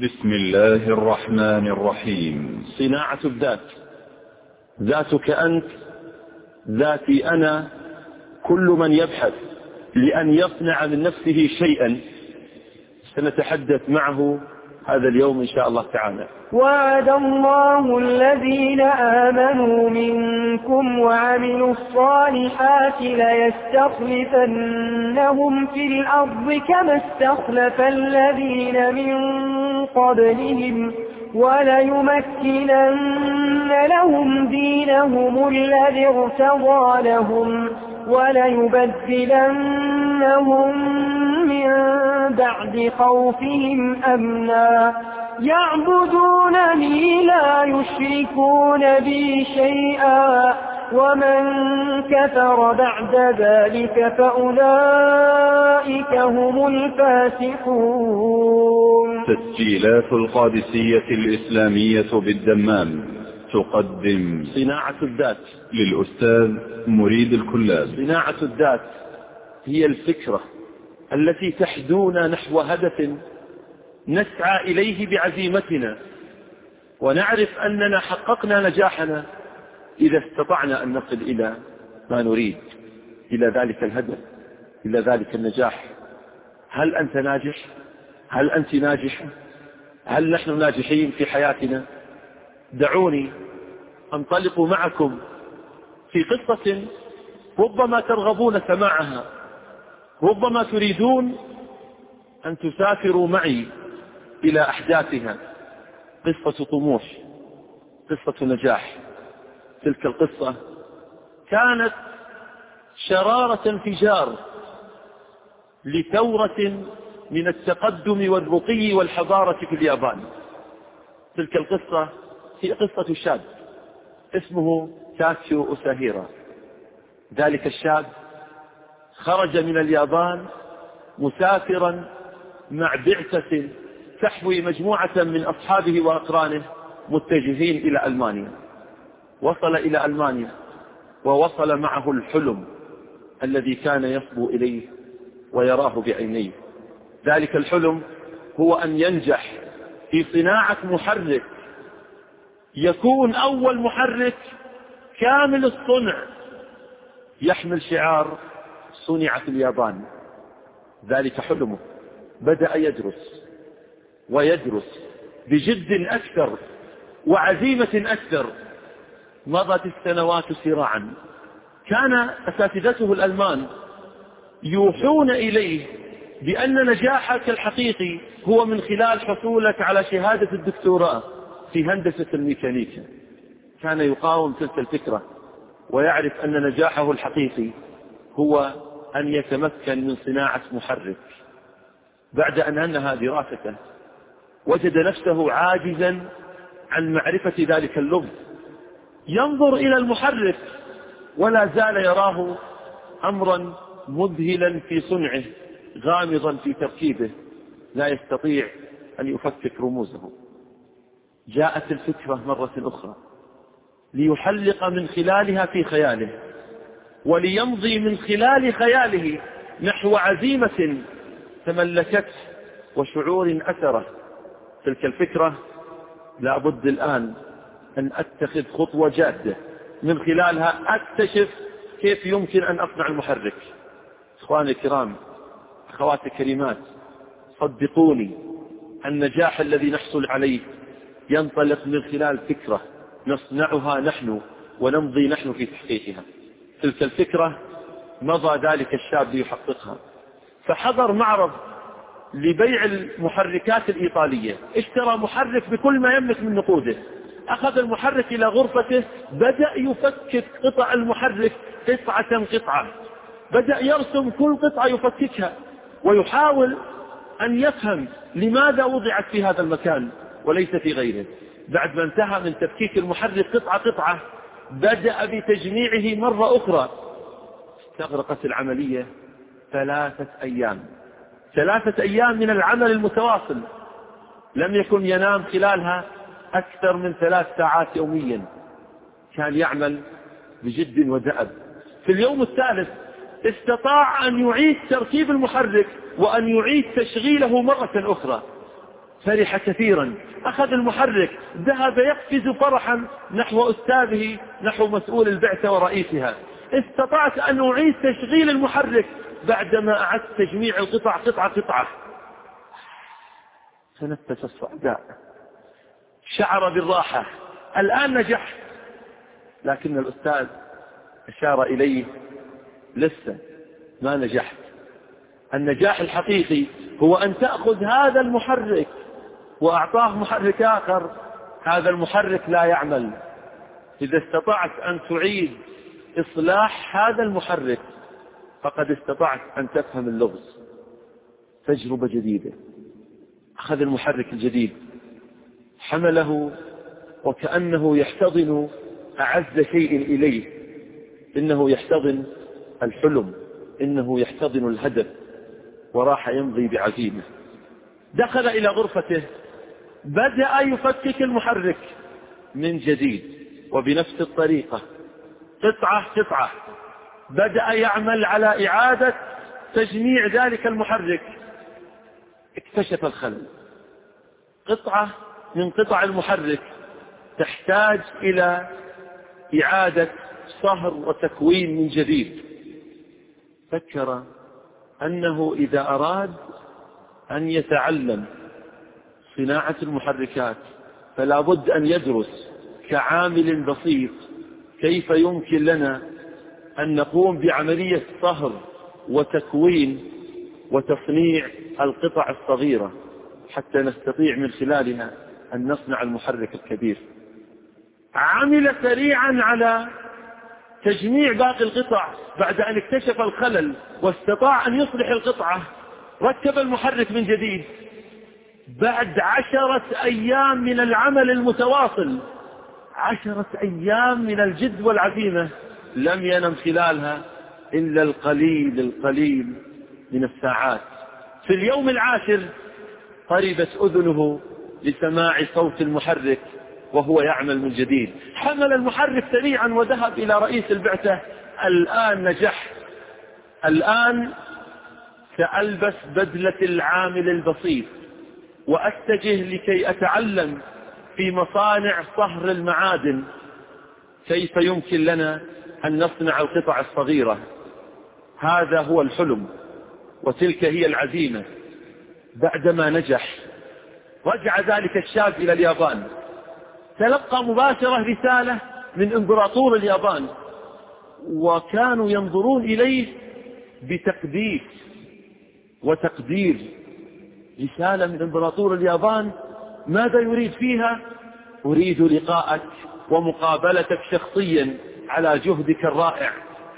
بسم الله الرحمن الرحيم. صناعة الذات، ذاتك أنت، ذاتي أنا. كل من يبحث لأن يصنع من نفسه شيئا سنتحدث معه هذا اليوم إن شاء الله تعالى. وعد الله الذين آمنوا منكم وعملوا الصالحات ليستخلفنهم في الأرض كما استخلف الذين من قبلهم وليمكنن لهم دينهم الذي ارتضى لهم وليبدلنهم من بعد خوفهم أمنا يعبدونني لا يشركون بي شيئا ومن كفر بعد ذلك فأولئك هم الفاسقون. تسجيلات القادسية الإسلامية بالدمام تقدم صناعة الذات للأستاذ مريد الكلاب. صناعة الذات هي الفكرة التي تحدونا نحو هدف نسعى إليه بعزيمتنا، ونعرف أننا حققنا نجاحنا إذا استطعنا أن نصل إلى ما نريد، إلى ذلك الهدف، إلى ذلك النجاح. هل أنت ناجح؟ هل أنت ناجحة؟ هل نحن ناجحين في حياتنا؟ دعوني أنطلق معكم في قصة ربما ترغبون سماعها، ربما تريدون أن تسافروا معي إلى أحداثها. قصة طموح، قصة نجاح. تلك القصة كانت شرارة انفجار لثورة من التقدم والرقي والحضارة في اليابان. تلك القصة هي قصة شاب اسمه تاتسو أوساهيرا. ذلك الشاب خرج من اليابان مسافرا مع بعثة تحوي مجموعة من أصحابه وأقرانه متجهين إلى ألمانيا. وصل إلى ألمانيا ووصل معه الحلم الذي كان يصبو إليه ويراه بعينيه. ذلك الحلم هو أن ينجح في صناعة محرك يكون أول محرك كامل الصنع يحمل شعار صنع في اليابان. ذلك حلمه. بدأ يدرس ويدرس بجد أكثر وعزيمة أكثر. مضت السنوات سراعا. كان أساتذته الألمان يوحون إليه بأن نجاحك الحقيقي هو من خلال حصولك على شهادة الدكتوراه في هندسة الميكانيكا. كان يقاوم تلك الفكرة ويعرف أن نجاحه الحقيقي هو أن يتمكن من صناعة محرك. بعد أن أنهى دراسته وجد نفسه عاجزا عن معرفة ذلك اللغز. ينظر إلى المحرك ولا زال يراه أمرا مذهلا في صنعه، غامضا في تركيبه، لا يستطيع أن يفكك رموزه. جاءت الفكرة مرة أخرى ليحلق من خلالها في خياله، وليمضي من خلال خياله نحو عزيمة تملكته وشعور أثره. تلك الفكرة لا بد الآن أن أتخذ خطوة جادة من خلالها أكتشف كيف يمكن أن أصنع المحرك. إخواني الكرام، أخواتي الكريمات، صدقوني النجاح الذي نحصل عليه ينطلق من خلال فكرة نصنعها نحن ونمضي نحن في تحقيقها. تلك الفكرة مضى ذلك الشاب ليحققها، فحضر معرض لبيع المحركات الإيطالية. اشترى محرك بكل ما يملك من نقوده. أخذ المحرك إلى غرفته، بدأ يفكك قطع المحرك قطعة قطعة. بدأ يرسم كل قطعة يفككها ويحاول أن يفهم لماذا وضعت في هذا المكان وليس في غيره. بعد ما انتهى من تفكيك المحرك قطعة قطعة بدأ بتجميعه مرة أخرى. استغرقت العملية 3 أيام. 3 أيام من العمل المتواصل، لم يكن ينام خلالها أكثر من 3 ساعات يوميا. كان يعمل بجد ودأب. في اليوم الثالث استطاع أن يعيد تركيب المحرك وأن يعيد تشغيله مرة أخرى. فرح كثيرا، أخذ المحرك، ذهب يقفز فرحا نحو أستاذه، نحو مسؤول البعثة ورئيسها. استطعت أن أعيد تشغيل المحرك بعدما أعدت تجميع القطع قطعة قطعة. تنفس الصعداء، شعر بالراحة، الآن نجحت. لكن الأستاذ أشار إليه: لسه ما نجحت. النجاح الحقيقي هو أن تأخذ هذا المحرك، وأعطاه محرك آخر، هذا المحرك لا يعمل. إذا استطعت أن تعيد إصلاح هذا المحرك فقد استطعت أن تفهم اللغز. تجربة جديدة. أخذ المحرك الجديد، حمله وكأنه يحتضن أعز شيء إليه، إنه يحتضن الحلم، إنه يحتضن الهدف، وراح يمضي بعزيمة. دخل إلى غرفته، بدأ يفكك المحرك من جديد، وبنفس الطريقة قطعة قطعة بدأ يعمل على إعادة تجميع ذلك المحرك. اكتشف الخلل. قطعة من قطع المحرك تحتاج إلى إعادة صهر وتكوين من جديد. فكر أنه إذا أراد أن يتعلم صناعة المحركات فلا بد أن يدرس كعامل بسيط كيف يمكن لنا أن نقوم بعملية صهر وتكوين وتصنيع القطع الصغيرة حتى نستطيع من خلالها أن نصنع المحرك الكبير. عمل سريعا على تجميع باقي القطع بعد أن اكتشف الخلل واستطاع أن يصلح القطعة. ركب المحرك من جديد. بعد 10 أيام من العمل المتواصل، 10 أيام من الجد والعزيمة، لم ينم خلالها إلا القليل من الساعات. في اليوم العاشر قربت أذنه لسماع صوت المحرك وهو يعمل من جديد. حمل المحرك سريعا وذهب إلى رئيس البعثة: الآن نجحت، الآن سألبس بدلة العامل البسيط وأتجه لكي أتعلم في مصانع صهر المعادن كيف يمكن لنا أن نصنع القطع الصغيرة. هذا هو الحلم وتلك هي العزيمة. بعدما نجح رجع ذلك الشاب إلى اليابان، تلقى مباشرة رسالة من إمبراطور اليابان، وكانوا ينظرون إليه بتقديس وتقدير. رسالة من إمبراطور اليابان، ماذا يريد فيها؟ أريد لقاءك ومقابلتك شخصيا على جهدك الرائع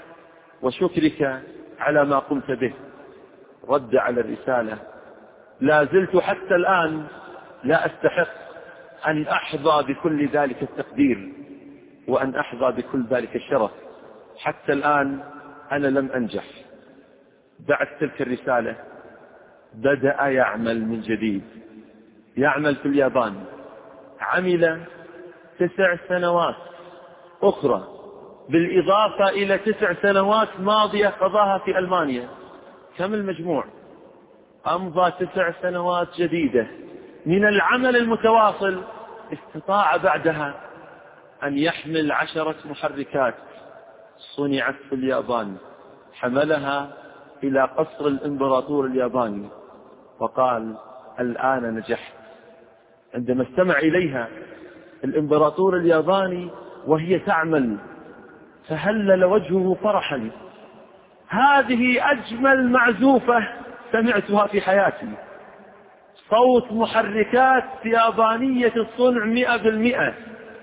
وشكرك على ما قمت به. رد على الرسالة: لا زلت حتى الآن لا أستحق أن أحظى بكل ذلك التقدير وأن أحظى بكل ذلك الشرف. حتى الآن أنا لم أنجح. بعد تلك الرسالة بدأ يعمل من جديد، يعمل في اليابان. عمل 9 سنوات أخرى بالإضافة إلى 9 سنوات ماضية قضاها في ألمانيا. كم المجموع؟ أمضى 9 سنوات جديدة من العمل المتواصل. استطاع بعدها أن يحمل 10 محركات صنعت في اليابان، حملها إلى قصر الإمبراطور الياباني وقال: الآن نجحت. عندما استمع إليها الإمبراطور الياباني وهي تعمل فهلل وجهه فرحا. هذه أجمل معزوفة سمعتها في حياتي، صوت محركات يابانية الصنع 100%.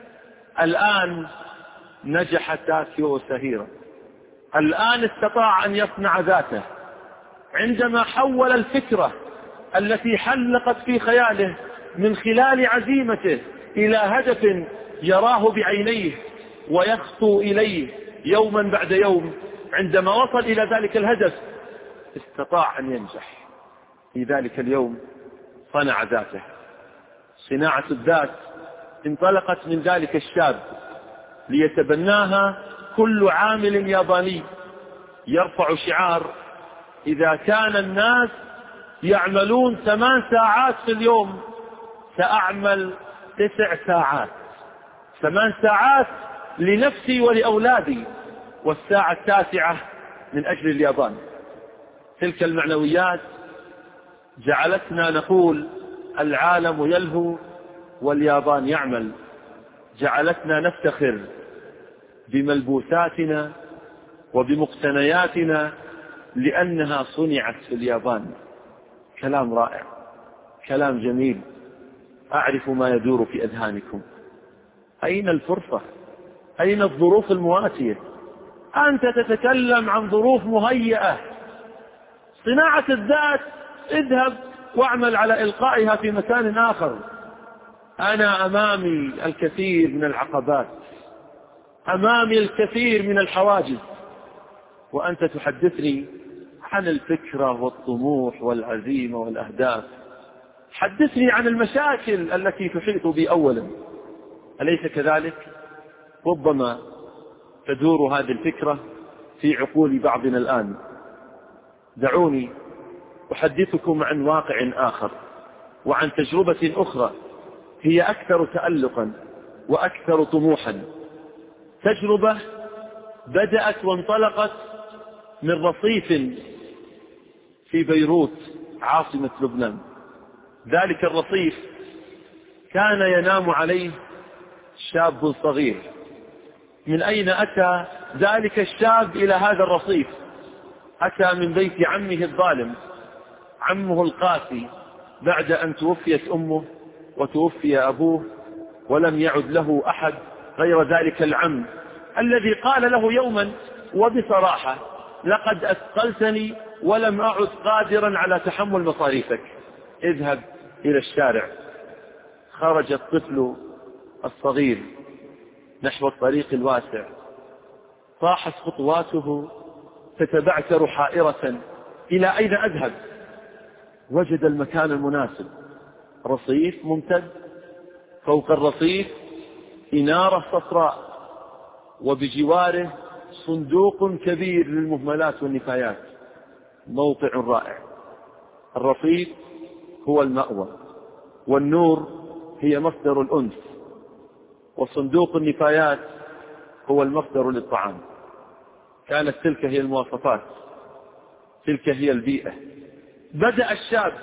الآن نجح تاكيو أوساهيرا، الآن استطاع أن يصنع ذاته. عندما حول الفكرة التي حلقت في خياله من خلال عزيمته إلى هدف يراه بعينيه ويخطو إليه يوما بعد يوم، عندما وصل إلى ذلك الهدف استطاع أن ينجح. في ذلك اليوم صنع ذاته. صناعة الذات انطلقت من ذلك الشاب ليتبناها كل عامل ياباني، يرفع شعار: إذا كان الناس يعملون 8 ساعات في اليوم سأعمل 9 ساعات، 8 ساعات لنفسي ولأولادي، والساعة 9 من أجل اليابان. تلك المعنويات جعلتنا نقول العالم يلهو واليابان يعمل، جعلتنا نفتخر بملبوساتنا وبمقتنياتنا لأنها صنعت في اليابان. كلام رائع، كلام جميل. أعرف ما يدور في أذهانكم. أين الفرصة؟ أين الظروف المواتية؟ أنت تتكلم عن ظروف مهيئة. صناعة الذات اذهب واعمل على إلقائها في مكان آخر. أنا أمامي الكثير من العقبات، أمامي الكثير من الحواجز، وأنت تحدثني عن الفكرة والطموح والعزيمة والأهداف. حدثني عن المشاكل التي تحيط بي أولا، أليس كذلك؟ ربما تدور هذه الفكرة في عقول بعضنا الآن. دعوني أحدثكم عن واقع آخر وعن تجربة أخرى هي أكثر تألقا وأكثر طموحا. تجربة بدأت وانطلقت من رصيف في بيروت عاصمة لبنان. ذلك الرصيف كان ينام عليه شاب صغير. من أين أتى ذلك الشاب إلى هذا الرصيف؟ أتى من بيت عمه الظالم، عمه القاسي، بعد أن توفيت أمه وتوفي أبوه، ولم يعد له أحد غير ذلك العم الذي قال له يوما وبصراحة: لقد أثقلتني ولم أعد قادرا على تحمل مصاريفك، اذهب إلى الشارع. خرج الطفل الصغير نحو الطريق الواسع، طاحت خطواته تتبعثر حائرة: إلى أين أذهب؟ وجد المكان المناسب، رصيف ممتد، فوق الرصيف إنارة صفراء، وبجواره صندوق كبير للمهملات والنفايات. موقع رائع. الرصيف هو المأوى، والنور هي مصدر الأنس، وصندوق النفايات هو المصدر للطعام. كانت تلك هي المواصفات، تلك هي البيئة. بدأ الشاب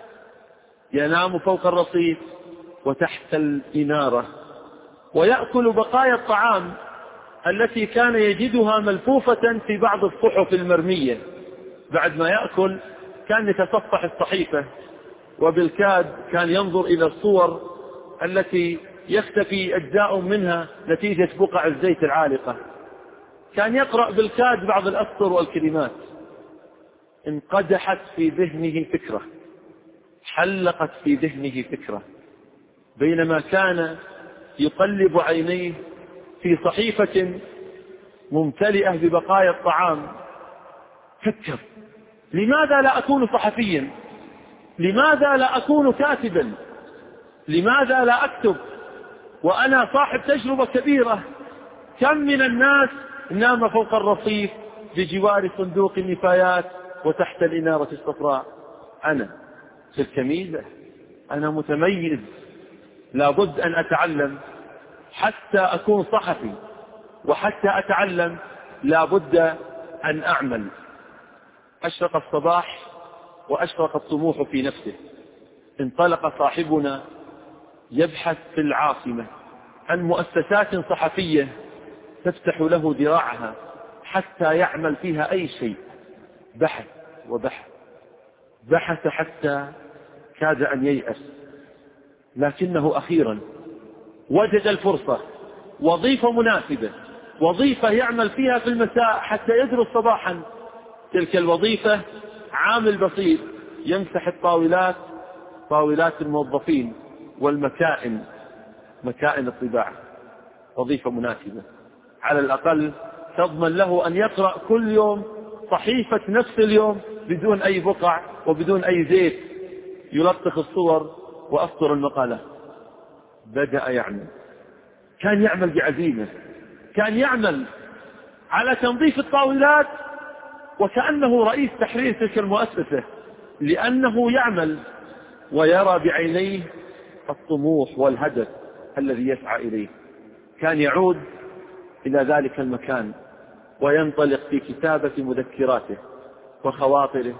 ينام فوق الرصيف وتحت الإنارة، ويأكل بقايا الطعام التي كان يجدها ملفوفة في بعض الصحف المرمية. بعد ما يأكل كان يتصفح الصحيفة، وبالكاد كان ينظر إلى الصور التي يختفي أجزاء منها نتيجة بقع الزيت العالقة. كان يقرأ بالكاد بعض الأسطر والكلمات. انقدحت في ذهنه فكرة، حلقت في ذهنه فكرة، بينما كان يقلب عينيه في صحيفة ممتلئة ببقايا الطعام. فكر: لماذا لا أكون صحفيا؟ لماذا لا أكون كاتبا؟ لماذا لا أكتب وأنا صاحب تجربة كبيرة؟ كم من الناس نام فوق الرصيف بجوار صندوق النفايات وتحت الإنارة الصفراء. أنا تلك ميزة، أنا متميز، لابد أن أتعلم حتى أكون صحفي، وحتى أتعلم لابد أن أعمل. أشرق الصباح وأشرق الطموح في نفسه. انطلق صاحبنا يبحث في العاصمة عن مؤسسات صحفية تفتح له ذراعها حتى يعمل فيها أي شيء. بحث وبحث، بحث حتى كاد أن ييأس، لكنه أخيرا وجد الفرصة. وظيفة مناسبة، وظيفة يعمل فيها في المساء حتى يدرس صباحا. تلك الوظيفة عامل بسيط يمسح الطاولات، طاولات الموظفين، والمكائن، مكائن الطباعة. وظيفة مناسبة، على الأقل تضمن له أن يقرأ كل يوم صحيفة نفس اليوم بدون أي بقع وبدون أي زيت، يلطخ الصور وأسطر المقالات. بدأ يعمل، كان يعمل بعزيمة، كان يعمل على تنظيف الطاولات وكأنه رئيس تحرير تلك المؤسسة، لأنه يعمل ويرى بعينيه الطموح والهدف الذي يسعى إليه. كان يعود إلى ذلك المكان وينطلق في كتابة مذكراته وخواطره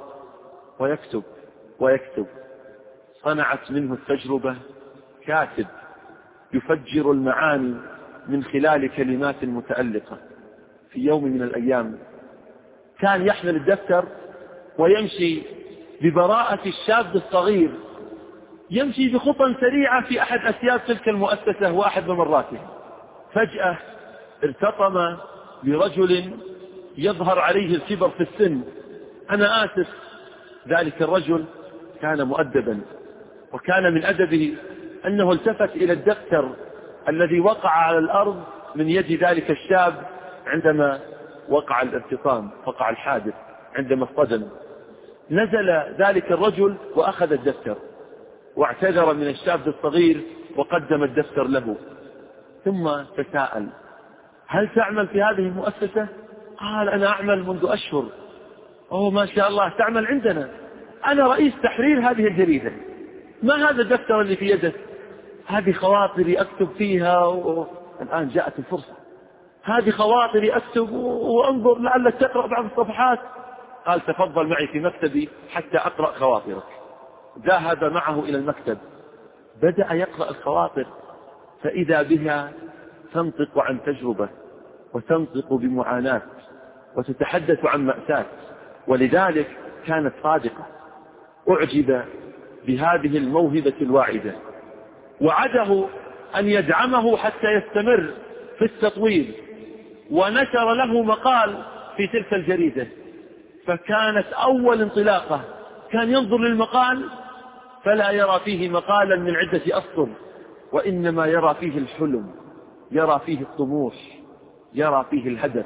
ويكتب. صنعت منه التجربة كاتب يفجر المعاني من خلال كلمات متألقة. في يوم من الأيام كان يحمل الدفتر ويمشي ببراءة الشاب الصغير، يمشي بخطى سريعة في أحد أسياد تلك المؤسسة وأحد ممراته. فجأة ارتطم برجل يظهر عليه الكبر في السن. أنا آسف، ذلك الرجل كان مؤدبا، وكان من أدبه أنه التفت إلى الدفتر الذي وقع على الأرض من يد ذلك الشاب عندما وقع الارتطام، وقع الحادث عندما اصطدم. نزل ذلك الرجل وأخذ الدفتر واعتذر من الشاب الصغير وقدم الدفتر له، ثم تساءل: هل تعمل في هذه المؤسسة؟ قال: أنا أعمل منذ أشهر. أوه ما شاء الله، تعمل عندنا، أنا رئيس تحرير هذه الجريدة. ما هذا الدفتر اللي في يدك؟ هذه خواطري أكتب فيها الآن جاءت الفرصة، هذه خواطري أكتب وانظر لعلك تقرأ بعض الصفحات. قال: تفضل معي في مكتبي حتى أقرأ خواطرك. ذهب معه إلى المكتب، بدأ يقرأ الخواطر، فإذا بها تنطق عن تجربة وتنطق بمعاناة وتتحدث عن مأساة، ولذلك كانت صادقة. أعجب بهذه الموهبة الواعدة، وعده أن يدعمه حتى يستمر في التطوير، ونشر له مقال في تلك الجريدة. فكانت أول انطلاقة كان ينظر للمقال فلا يرى فيه مقالا من عدة أسطر، وإنما يرى فيه الحلم، يرى فيه الطموح، يرى فيه الهدف.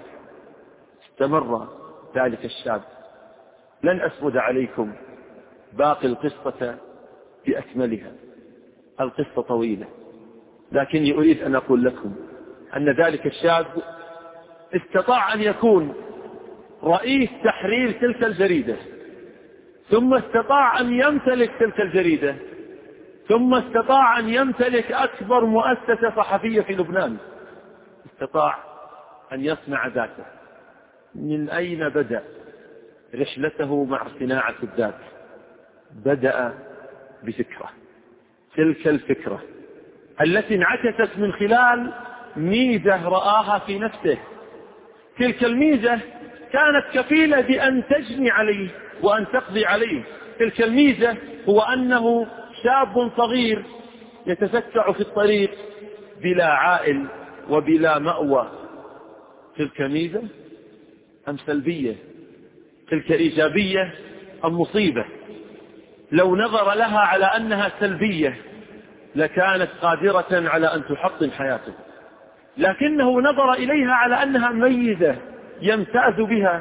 استمر ذلك الشاب. لن أسرد عليكم باقي القصة بأكملها، القصة طويلة، لكني أريد أن أقول لكم أن ذلك الشاب استطاع أن يكون رئيس تحرير تلك الجريدة، ثم استطاع أن يمتلك تلك الجريدة، ثم استطاع أن يمتلك أكبر مؤسسة صحفية في لبنان. استطاع أن يصنع ذاته. من أين بدأ رحلته مع صناعة الذات؟ بدأ بفكرة، تلك الفكرة التي انعكست من خلال ميزة رآها في نفسه. تلك الميزة كانت كفيلة بأن تجني عليه وأن تقضي عليه. تلك الميزة هو أنه شاب صغير يتفتع في الطريق بلا عائل وبلا مأوى. تلك ميزة أم سلبية؟ تلك إيجابية أم مصيبة؟ لو نظر لها على أنها سلبية لكانت قادرة على أن تحطم حياته، لكنه نظر إليها على أنها ميزة يمتاز بها،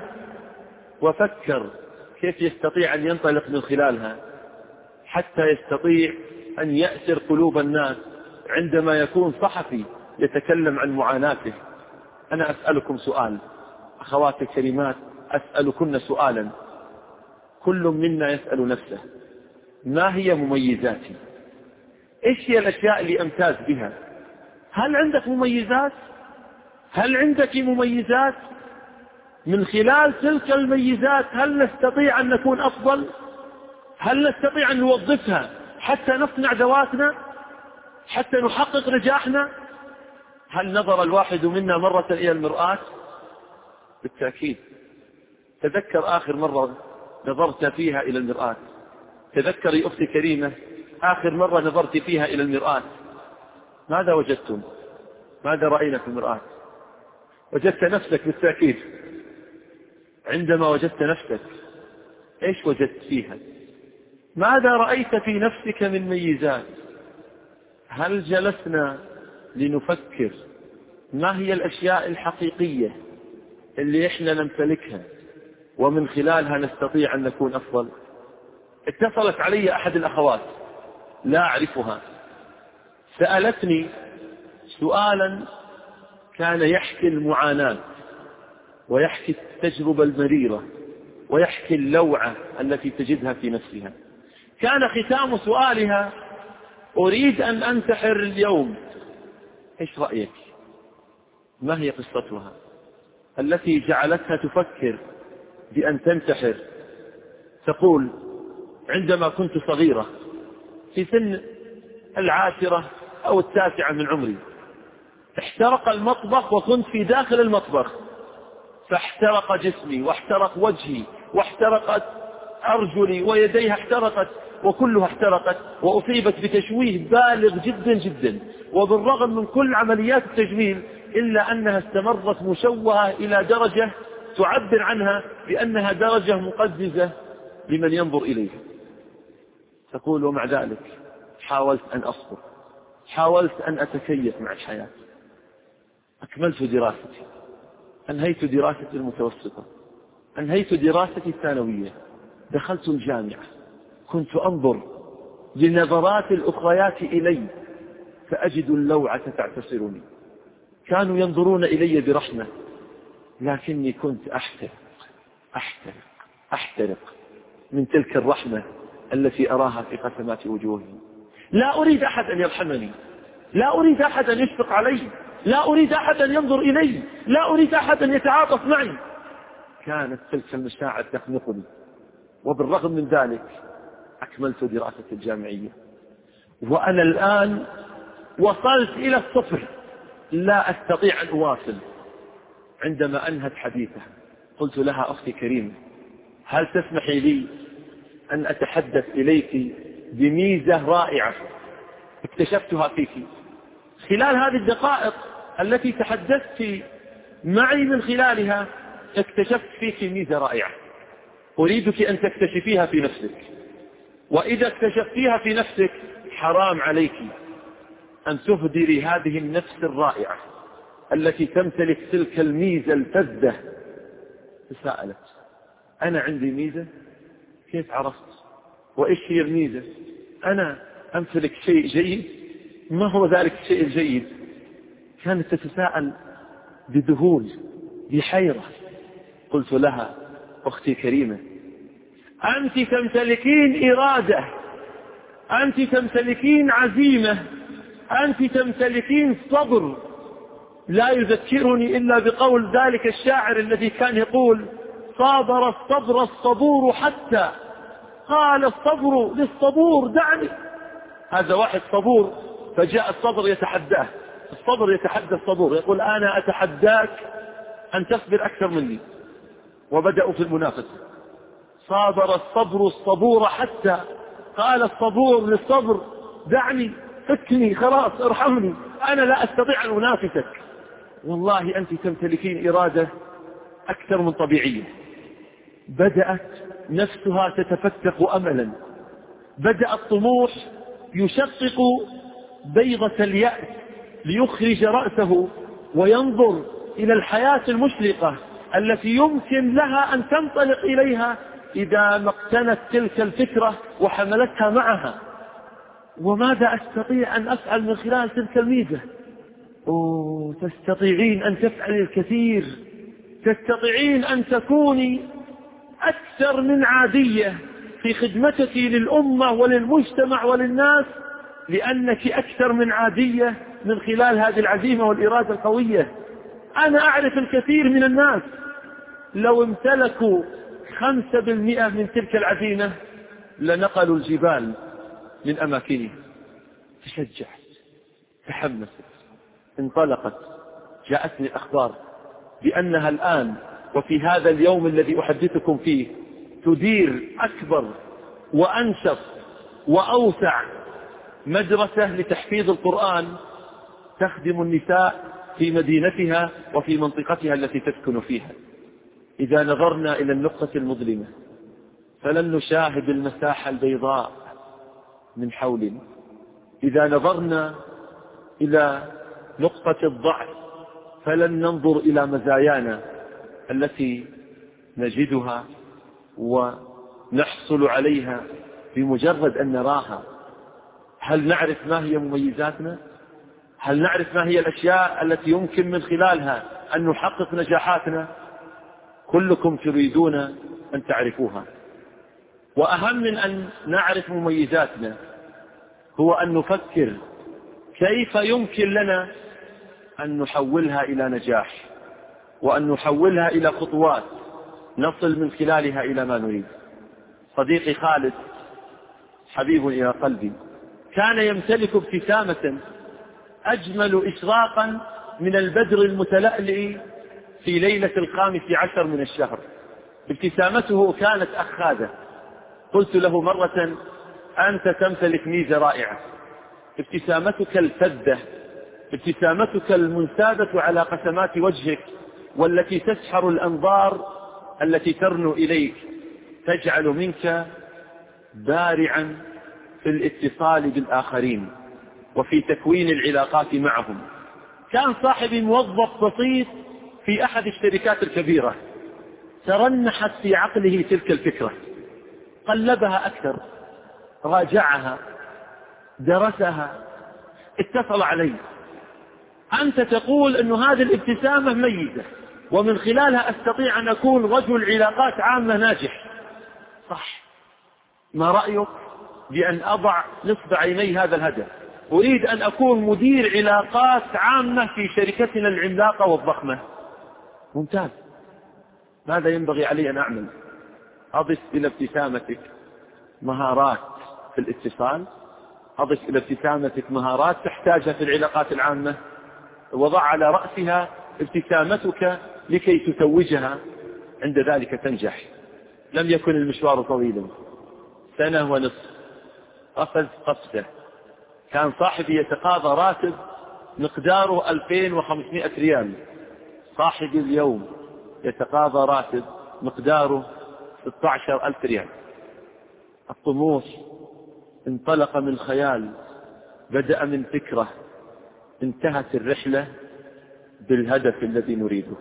وفكر كيف يستطيع أن ينطلق من خلالها حتى يستطيع أن يأسر قلوب الناس عندما يكون صحفي يتكلم عن معاناته. أنا أسألكم سؤال، أخواتي الكريمات، أسألكن سؤالا، كل منا يسأل نفسه: ما هي مميزاتي؟ إيش هي الأشياء اللي أمتاز بها؟ هل عندك مميزات؟ هل عندك مميزات؟ من خلال تلك المميزات هل نستطيع أن نكون أفضل؟ هل نستطيع أن نوظفها حتى نصنع ذواتنا، حتى نحقق نجاحنا؟ هل نظر الواحد منا مرة إلى المرآة؟ بالتأكيد. تذكر آخر مرة نظرت فيها إلى المرآة. تذكري أختي كريمة آخر مرة نظرت فيها إلى المرآة، ماذا وجدتم؟ ماذا رأينا في المرآة؟ وجدت نفسك بالتأكيد. عندما وجدت نفسك إيش وجدت فيها؟ ماذا رأيت في نفسك من ميزات؟ هل جلسنا لنفكر ما هي الأشياء الحقيقية اللي إحنا نمتلكها ومن خلالها نستطيع أن نكون أفضل؟ اتصلت علي أحد الأخوات لا أعرفها، سألتني سؤالا كان يحكي المعاناة ويحكي التجربة المريرة ويحكي اللوعة التي تجدها في نفسها. كان ختام سؤالها أريد أن أنتحر اليوم، إيش رأيك؟ ما هي قصتها التي جعلتها تفكر بأن تنتحر؟ تقول: عندما كنت صغيرة في سن 10 أو 9 من عمري، احترق المطبخ وكنت في داخل المطبخ، فاحترق جسمي واحترق وجهي واحترقت أرجلي ويديها احترقت وكلها احترقت، وأصيبت بتشويه بالغ جدا جدا، وبالرغم من كل عمليات التجميل إلا أنها استمرت مشوهة إلى درجة تعبر عنها بأنها درجة مقززة لمن ينظر إليها. تقول: ومع ذلك حاولت أن أصبر، حاولت أن أتكيف مع الحياة، أكملت دراستي، أنهيت دراستي المتوسطة، أنهيت دراستي الثانوية، دخلت الجامعة، كنت أنظر لنظرات الأخريات إلي فأجد اللوعة تعتصرني، كانوا ينظرون إلي برحمة، لكني كنت أحترق من تلك الرحمة التي أراها في قسمات وجوههم. لا أريد أحد أن يرحمني، لا أريد أحد أن يشفق علي، لا أريد أحد أن ينظر إلي، لا أريد أحد أن يتعاطف معي. كانت تلك المشاعر تخنقني، وبالرغم من ذلك أكملت دراستي الجامعية، وأنا الآن وصلت إلى الصفر، لا أستطيع أن أواصل. عندما أنهت حديثها قلت لها: أختي كريمة، هل تسمحي لي أن أتحدث إليك بميزة رائعة اكتشفتها فيك؟ خلال هذه الدقائق التي تحدثت معي من خلالها اكتشفت فيك ميزة رائعة، أريدك أن تكتشفيها في نفسك، وإذا اكتشفتيها في نفسك حرام عليك أن تهدري هذه النفس الرائعة التي تمتلك تلك الميزة الفذة. تساءلت: أنا عندي ميزة؟ كيف عرفت؟ وإيش هي الميزة؟ أنا أمتلك شيء جيد؟ ما هو ذلك الشيء الجيد؟ كانت تتساءل بذهول بحيرة. قلت لها: أختي كريمة، أنت تمتلكين إرادة، أنت تمتلكين عزيمة، أنت تمتلكين صبر. لا يذكرني إلا بقول ذلك الشاعر الذي كان يقول: صابر الصبر الصبور حتى قال الصبر للصبور دعني. هذا واحد صبور، فجاء الصبر يتحداه، الصبر يتحدى الصبور، يقول: أنا أتحداك أن تصبر أكثر مني. وبدأوا في المنافسة. صابر الصبر الصبور حتى قال الصبور للصبر دعني، فكني، خلاص ارحمني، أنا لا أستطيع أن أنافسك. والله أنت تمتلكين إرادة أكثر من طبيعية. بدأت نفسها تتفتق أملا، بدأ الطموح يشقق بيضة اليأس ليخرج رأسه وينظر إلى الحياة المشرقة التي يمكن لها أن تنطلق إليها إذا ما اقتنت تلك الفكرة وحملتها معها. وماذا أستطيع أن أفعل من خلال تلك الميزة؟ تستطيعين أن تفعلي الكثير، تستطيعين أن تكوني أكثر من عادية في خدمتك للأمة وللمجتمع وللناس، لأنك أكثر من عادية من خلال هذه العزيمة والإرادة القوية. أنا أعرف الكثير من الناس لو امتلكوا 5% من تلك العزيمة لنقلوا الجبال من أماكنها. تشجعت، تحمست، انطلقت. جاءتني أخبار بأنها الآن وفي هذا اليوم الذي أحدثكم فيه تدير أكبر وأنشط وأوسع مدرسة لتحفيظ القرآن تخدم النساء في مدينتها وفي منطقتها التي تسكن فيها. إذا نظرنا إلى النقطة المظلمة فلن نشاهد المساحة البيضاء من حولنا. إذا نظرنا إلى نقطة الضعف فلن ننظر إلى مزايانا التي نجدها ونحصل عليها بمجرد أن نراها. هل نعرف ما هي مميزاتنا؟ هل نعرف ما هي الأشياء التي يمكن من خلالها أن نحقق نجاحاتنا؟ كلكم تريدون أن تعرفوها. وأهم من أن نعرف مميزاتنا هو أن نفكر كيف يمكن لنا أن نحولها إلى نجاح، وأن نحولها إلى خطوات نصل من خلالها إلى ما نريد. صديقي خالد حبيب إلى قلبي كان يمتلك ابتسامة أجمل إشراقا من البدر المتلألئ في ليلة 15 من الشهر. ابتسامته كانت أخاذة. قلت له مرة: أنت تمتلك ميزة رائعة، ابتسامتك الفذة، ابتسامتك المنسابة على قسمات وجهك، والتي تسحر الأنظار التي ترنو إليك، تجعل منك بارعا في الاتصال بالآخرين وفي تكوين العلاقات معهم. كان صاحبي موظف بسيط في أحد الشركات الكبيرة، ترنحت في عقله تلك الفكرة، قلبها أكثر، راجعها، درسها، اتصل علي: أنت تقول أن هذه الابتسامة ميزة ومن خلالها أستطيع أن أكون رجل علاقات عامة ناجح، صح؟ ما رأيك بأن أضع نصب عيني هذا الهدف؟ أريد أن أكون مدير علاقات عامة في شركتنا العملاقة والضخمة. ممتاز، ماذا ينبغي علي أن أعمل؟ أضف إلى ابتسامتك مهارات في الاتصال، أضف إلى ابتسامتك مهارات تحتاجها في العلاقات العامة، وضع على رأسها ابتسامتك لكي تتوجها، عند ذلك تنجح. لم يكن المشوار طويلا، 1.5 سنة قفز قفزة. كان صاحبي يتقاضى راتب مقداره 2500 ريال، صاحبي اليوم يتقاضى راتب مقداره 16,000 ريال. الطموح انطلق من خيال، بدأ من فكرة، انتهت الرحلة بالهدف الذي نريده.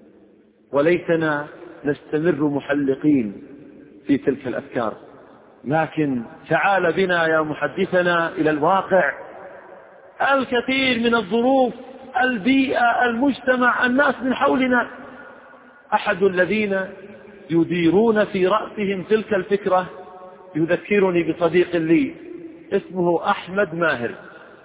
وليتنا نستمر محلقين في تلك الأفكار، لكن تعال بنا يا محدثنا إلى الواقع. الكثير من الظروف، البيئة، المجتمع، الناس من حولنا. أحد الذين يديرون في رأسهم تلك الفكرة يذكرني بصديق لي اسمه أحمد ماهر،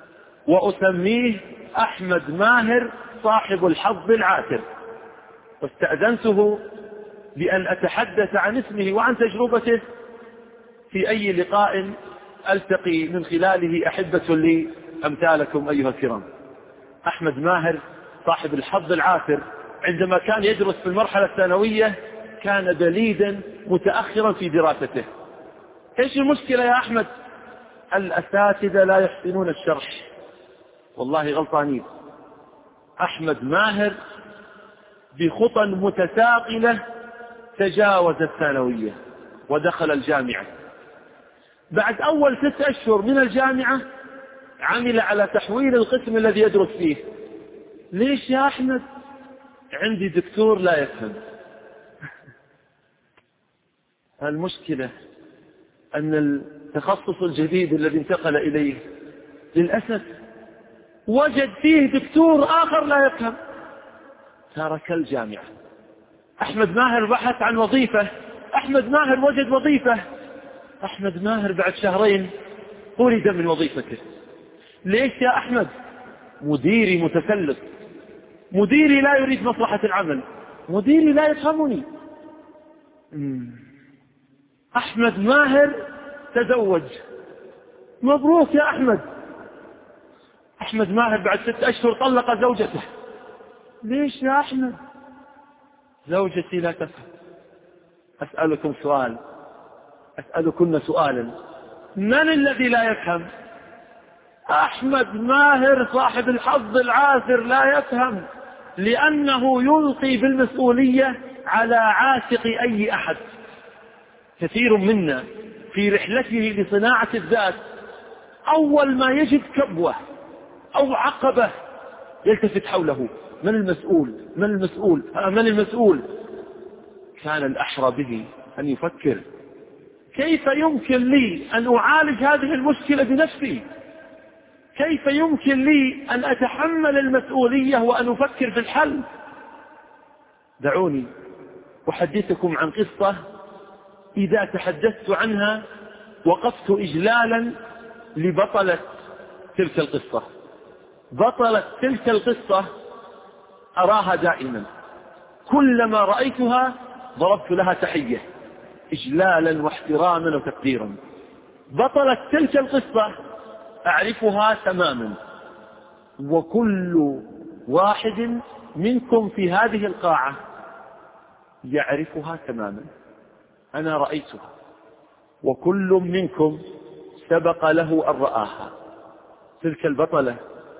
وأسميه أحمد ماهر صاحب الحظ العاثر. واستأذنته بأن أتحدث عن اسمه وعن تجربته في أي لقاء ألتقي من خلاله أحبة لي أمثالكم أيها الكرام. أحمد ماهر صاحب الحظ العاثر عندما كان يدرس في المرحلة الثانوية كان بليدا متأخرا في دراسته. ايش المشكلة يا أحمد؟ الأساتذة لا يحسنون الشرح. والله غلطانين. أحمد ماهر بخطى متثاقلة تجاوز الثانوية ودخل الجامعة. بعد أول 6 أشهر من الجامعة عمل على تحويل القسم الذي يدرس فيه. ليش يا أحمد؟ عندي دكتور لا يفهم. المشكلة أن التخصص الجديد الذي انتقل إليه للأسف وجد فيه دكتور آخر لا يفهم، ترك الجامعة. أحمد ماهر بحث عن وظيفة، أحمد ماهر وجد وظيفة. أحمد ماهر بعد 2 شهر طرد من وظيفته. ليش يا أحمد؟ مديري متسلط، مديري لا يريد مصلحة العمل، مديري لا يفهمني. أحمد ماهر تزوج. مبروك يا أحمد. أحمد ماهر بعد 6 أشهر طلق زوجته. ليش يا أحمد؟ زوجتي لا تفهم. أسألكم سؤال، أسألكن سؤالا، من الذي لا يفهم؟ أحمد ماهر صاحب الحظ العاثر لا يفهم، لأنه يلقي بالمسؤولية على عاتق أي أحد. كثير منا في رحلته لصناعة الذات أول ما يجد كبوة أو عقبة يلتفت حوله: من المسؤول؟ من المسؤول؟ من المسؤول؟ كان الأحرى به أن يفكر: كيف يمكن لي أن أعالج هذه المشكلة بنفسي؟ كيف يمكن لي أن أتحمل المسؤولية وأن أفكر في الحل؟ دعوني أحدثكم عن قصة إذا تحدثت عنها وقفت إجلالا لبطلة تلك القصة. بطلة تلك القصة أراها دائما، كلما رأيتها ضربت لها تحية إجلالا واحتراما وتقديرا. بطلة تلك القصة أعرفها تماما، وكل واحد منكم في هذه القاعة يعرفها تماما. أنا رأيتها، وكل منكم سبق له أن رآها. تلك البطلة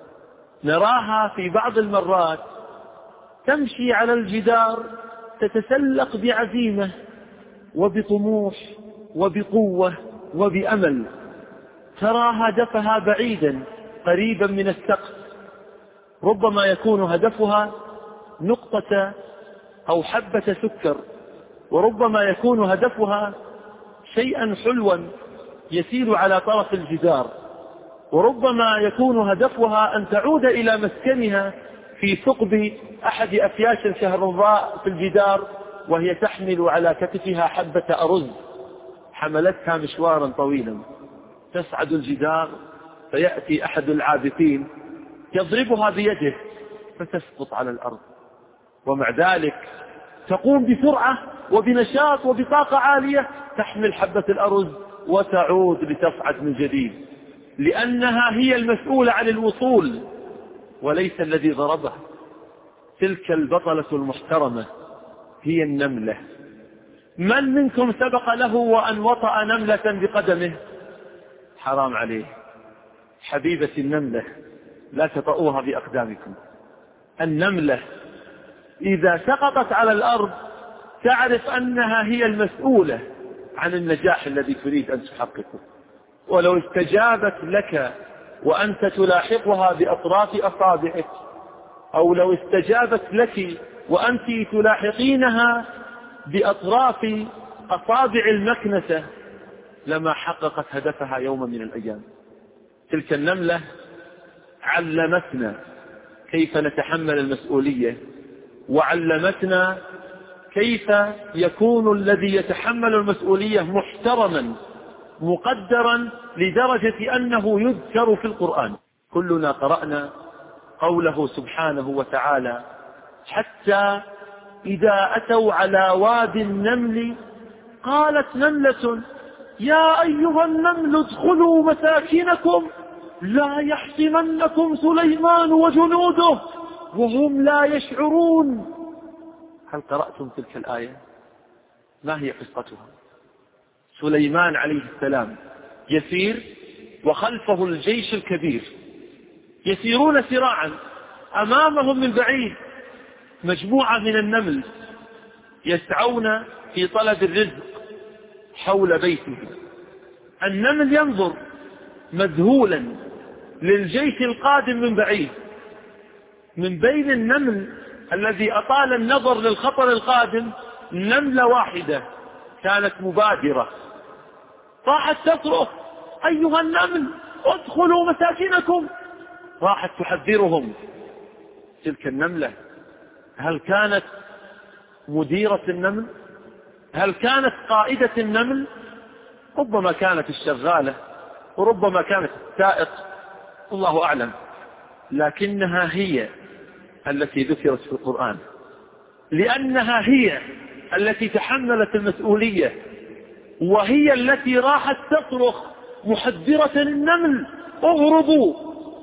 نراها في بعض المرات تمشي على الجدار، تتسلق بعزيمة وبطموح وبقوة وبأمل. ترى هدفها بعيدا قريبا من السقف، ربما يكون هدفها نقطة أو حبة سكر، وربما يكون هدفها شيئا حلوا يسير على طرف الجدار، وربما يكون هدفها أن تعود إلى مسكنها في ثقب أحد أفياش الكهرباء في الجدار، وهي تحمل على كتفها حبة أرز حملتها مشوارا طويلا. تصعد الجدار فيأتي أحد العابثين يضربها بيده فتسقط على الأرض، ومع ذلك تقوم بسرعة وبنشاط وبطاقة عالية، تحمل حبة الأرز وتعود لتصعد من جديد، لأنها هي المسؤولة عن الوصول وليس الذي ضربها. تلك البطلة المحترمة هي النملة. من منكم سبق له وأن وطأ نملة بقدمه؟ حرام عليه. حبيبتي النملة، لا تطؤوها بأقدامكم. النملة إذا سقطت على الأرض تعرف أنها هي المسؤولة عن النجاح الذي تريد أن تحققه، ولو استجابت لك وأنت تلاحقها بأطراف أصابعك، أو لو استجابت لك وأنت تلاحقينها بأطراف أصابع المكنسة، لما حققت هدفها يوما من الأيام. تلك النملة علمتنا كيف نتحمل المسؤولية، وعلمتنا كيف يكون الذي يتحمل المسؤولية محترما مقدرا لدرجة أنه يذكر في القرآن. كلنا قرأنا قوله سبحانه وتعالى: حتى إذا أتوا على واد النمل قالت نملة يا أيها النمل ادخلوا مساكنكم لا يحطمنكم سليمان وجنوده وهم لا يشعرون. هل قرأتم تلك الآية؟ ما هي قصتها؟ سليمان عليه السلام يسير وخلفه الجيش الكبير، يسيرون سراعا، أمامهم من بعيد مجموعة من النمل يسعون في طلب الرزق حول بيته. النمل ينظر مذهولا للجيش القادم من بعيد. من بين النمل الذي أطال النظر للخطر القادم نملة واحدة كانت مبادرة، راحت تصرخ: أيها النمل ادخلوا مساكنكم. راحت تحذرهم. تلك النملة هل كانت مديرة النمل؟ هل كانت قائدة النمل؟ ربما كانت الشغالة، وربما كانت السائق، الله أعلم، لكنها هي التي ذكرت في القرآن، لأنها هي التي تحملت المسؤولية، وهي التي راحت تصرخ محذرة النمل: اهربوا،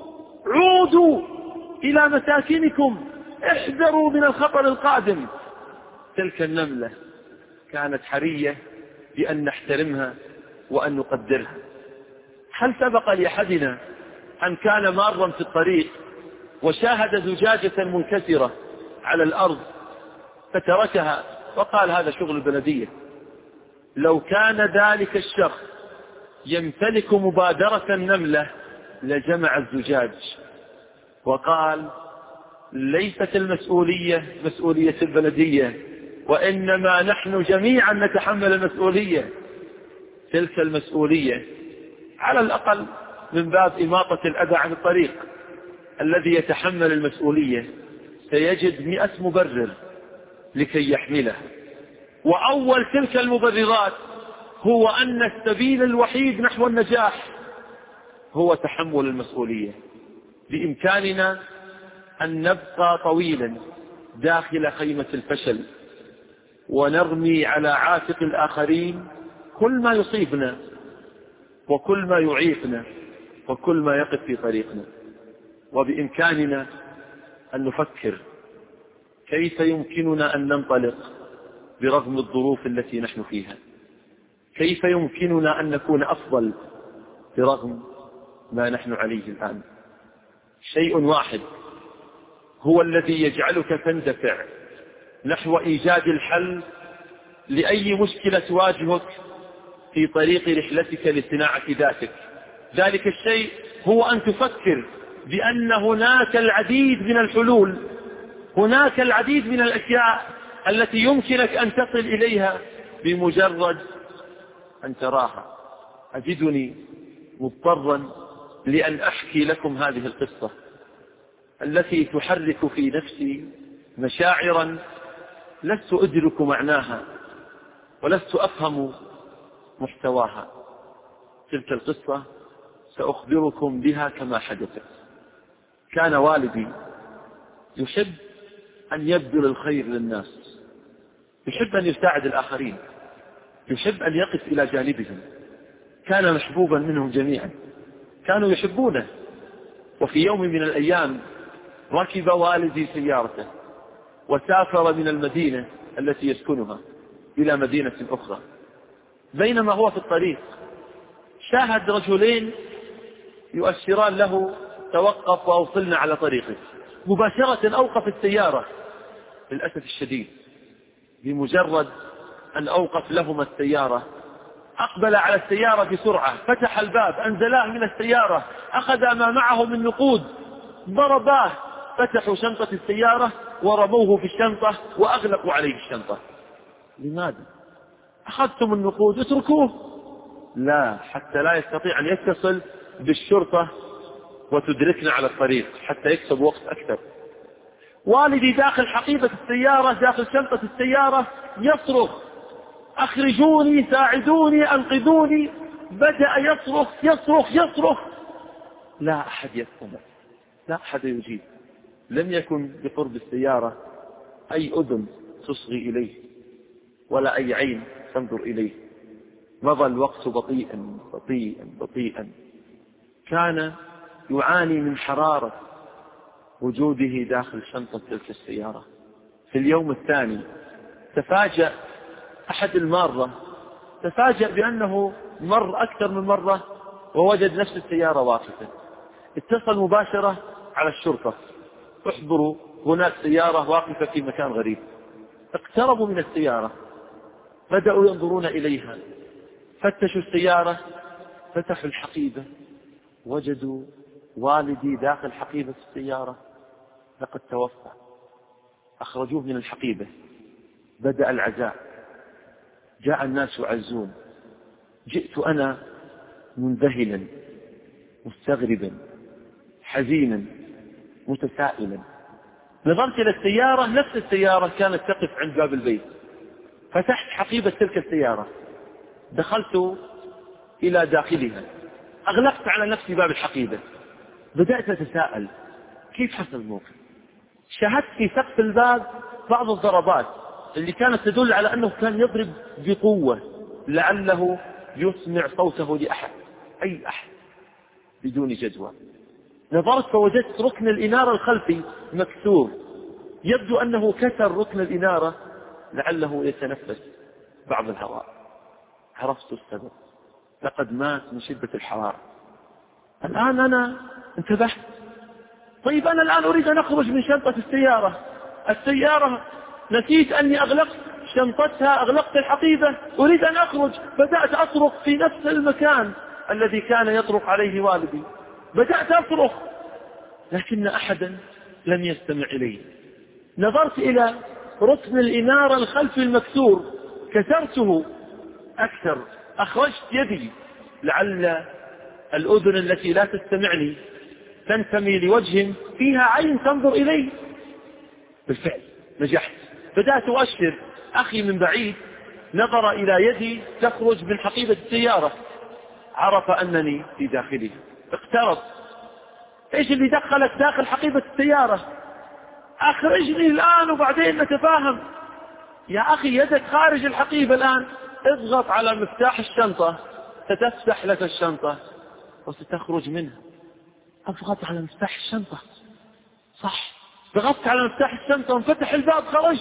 عودوا إلى مساكنكم، احذروا من الخطر القادم. تلك النملة كانت حرية بأن نحترمها وأن نقدرها. هل سبق لأحدنا أن كان مارا في الطريق وشاهد زجاجة منكسرة على الأرض فتركها وقال هذا شغل البلدية؟ لو كان ذلك الشخص يمتلك مبادرة النملة لجمع الزجاج وقال: ليست المسؤولية مسؤولية البلدية، وإنما نحن جميعا نتحمل المسؤولية. تلك المسؤولية على الأقل من باب إماطة الأذى عن الطريق. الذي يتحمل المسؤولية سيجد 100 مبرر لكي يحملها، وأول تلك المبررات هو أن السبيل الوحيد نحو النجاح هو تحمل المسؤولية. بإمكاننا أن نبقى طويلا داخل خيمة الفشل ونرمي على عاتق الآخرين كل ما يصيبنا وكل ما يعيقنا وكل ما يقف في طريقنا. وبإمكاننا أن نفكر كيف يمكننا أن ننطلق برغم الظروف التي نحن فيها، كيف يمكننا أن نكون أفضل برغم ما نحن عليه الآن. شيء واحد هو الذي يجعلك تندفع نحو إيجاد الحل لأي مشكلة تواجهك في طريق رحلتك لصناعة ذاتك. ذلك الشيء هو أن تفكر بأن هناك العديد من الحلول، هناك العديد من الأشياء التي يمكنك أن تصل إليها بمجرد أن تراها. أجدني مضطرا لأن أحكي لكم هذه القصة التي تحرك في نفسي مشاعرا لست أدرك معناها ولست أفهم محتواها. تلك القصة سأخبركم بها كما حدثت. كان والدي يحب أن يبذل الخير للناس، يحب أن يساعد الآخرين، يحب أن يقف إلى جانبهم، كان محبوبا منهم جميعا، كانوا يحبونه. وفي يوم من الأيام ركب والدي سيارته وسافر من المدينة التي يسكنها إلى مدينة أخرى. بينما هو في الطريق شاهد رجلين يؤشران له توقف وأوصلنا على طريقك. مباشرة أوقف السيارة. للأسف الشديد بمجرد أن أوقف لهما السيارة أقبل على السيارة بسرعة، فتح الباب، أنزلاه من السيارة، أخذ ما معه من نقود، ضرباه، فتحوا شنطة السيارة ورموه في الشنطة وأغلقوا عليه الشنطة. لماذا؟ أخذتم النقود اتركوه. لا، حتى لا يستطيع أن يتصل بالشرطة وتدركنا على الطريق حتى يكسب وقت أكثر. والدي داخل حقيبة السيارة، داخل شنطة السيارة، يصرخ: أخرجوني، ساعدوني، أنقذوني. بدأ يصرخ يصرخ يصرخ. لا أحد يستمع، لا أحد يجيب. لم يكن بقرب السيارة أي أذن تصغي إليه ولا أي عين تنظر إليه. مضى الوقت بطيئا بطيئا بطيئا. كان يعاني من حرارة وجوده داخل شنطة تلك السيارة. في اليوم الثاني تفاجأ أحد المارة، تفاجأ بأنه مر أكثر من مرة ووجد نفس السيارة واقفة. اتصل مباشرة على الشرطة: احضروا، هناك سيارة واقفة في مكان غريب. اقتربوا من السيارة، بدأوا ينظرون إليها، فتشوا السيارة، فتحوا الحقيبة، وجدوا والدي داخل حقيبة السيارة لقد توفى. أخرجوه من الحقيبة، بدأ العزاء، جاء الناس يعزون. جئت أنا منذهلا مستغربا حزينا متسائلا. نظرت إلى السيارة، نفس السيارة كانت تقف عند باب البيت. فتحت حقيبة تلك السيارة، دخلت إلى داخلها، أغلقت على نفسي باب الحقيبة. بدأت أتساءل كيف حصل الموقف. شاهدت في سقف الباب بعض الضربات اللي كانت تدل على أنه كان يضرب بقوة لعله يسمع صوته لأحد، أي أحد، بدون جدوى. نظرت فوجدت ركن الإنارة الخلفي مكسور، يبدو أنه كسر ركن الإنارة لعله يتنفس بعض الهواء. عرفت السبب، لقد مات من شدة الحرارة. الآن أنا انتبهت. طيب أنا الآن أريد أن أخرج من شنطة السيارة نسيت أني أغلقت شنطتها، أغلقت الحقيبة، أريد أن أخرج. بدأت أصرخ في نفس المكان الذي كان يطرق عليه والدي. بدأت أصرخ لكن أحدا لم يستمع إلي. نظرت إلى ركن الإنارة الخلفي المكسور، كسرته أكثر، أخرجت يدي لعل الأذن التي لا تستمعني تنتمي لوجه فيها عين تنظر إلي. بالفعل نجحت. بدأت أؤشر. أخي من بعيد نظر إلى يدي تخرج من حقيبة السيارة، عرف أنني في داخله. اقترب. ايش اللي دخلك داخل حقيبة السيارة؟ اخرجني الآن وبعدين نتفاهم. يا أخي يدك خارج الحقيبة الآن، اضغط على مفتاح الشنطة ستفتح لك الشنطة وستخرج منها. اضغط على مفتاح الشنطة، صح، ضغطت على مفتاح الشنطة وانفتح الباب خرجت.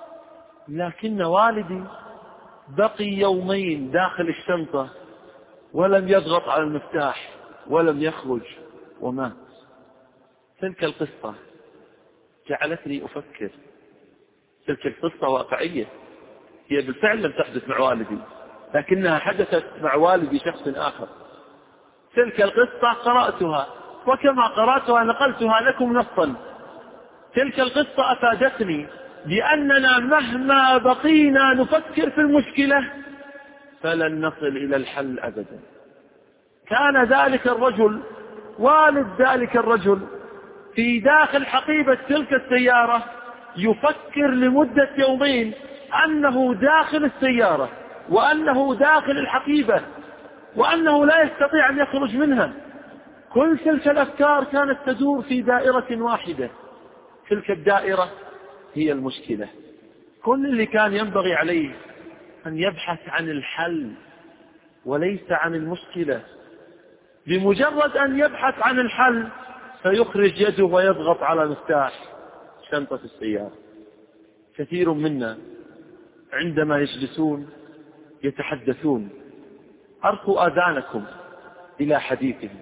لكن والدي بقي يومين داخل الشنطة ولم يضغط على المفتاح ولم يخرج ومات. تلك القصة جعلتني أفكر. تلك القصة واقعية، هي بالفعل لم تحدث مع والدي لكنها حدثت مع والدي شخص آخر. تلك القصة قرأتها، وكما قرأتها نقلتها لكم نصا. تلك القصة أفادتني بأننا مهما بقينا نفكر في المشكلة فلن نصل إلى الحل أبدا. كان ذلك الرجل، والد ذلك الرجل، في داخل حقيبة تلك السيارة يفكر لمدة يومين أنه داخل السيارة وأنه داخل الحقيبة وأنه لا يستطيع أن يخرج منها. كل تلك الأفكار كانت تدور في دائرة واحدة. تلك الدائرة هي المشكلة. كل اللي كان ينبغي عليه أن يبحث عن الحل وليس عن المشكلة. بمجرد أن يبحث عن الحل سيخرج يده ويضغط على مفتاح شنطة السيارة. كثير منا عندما يجلسون يتحدثون أرخوا آذانكم إلى حديثهم.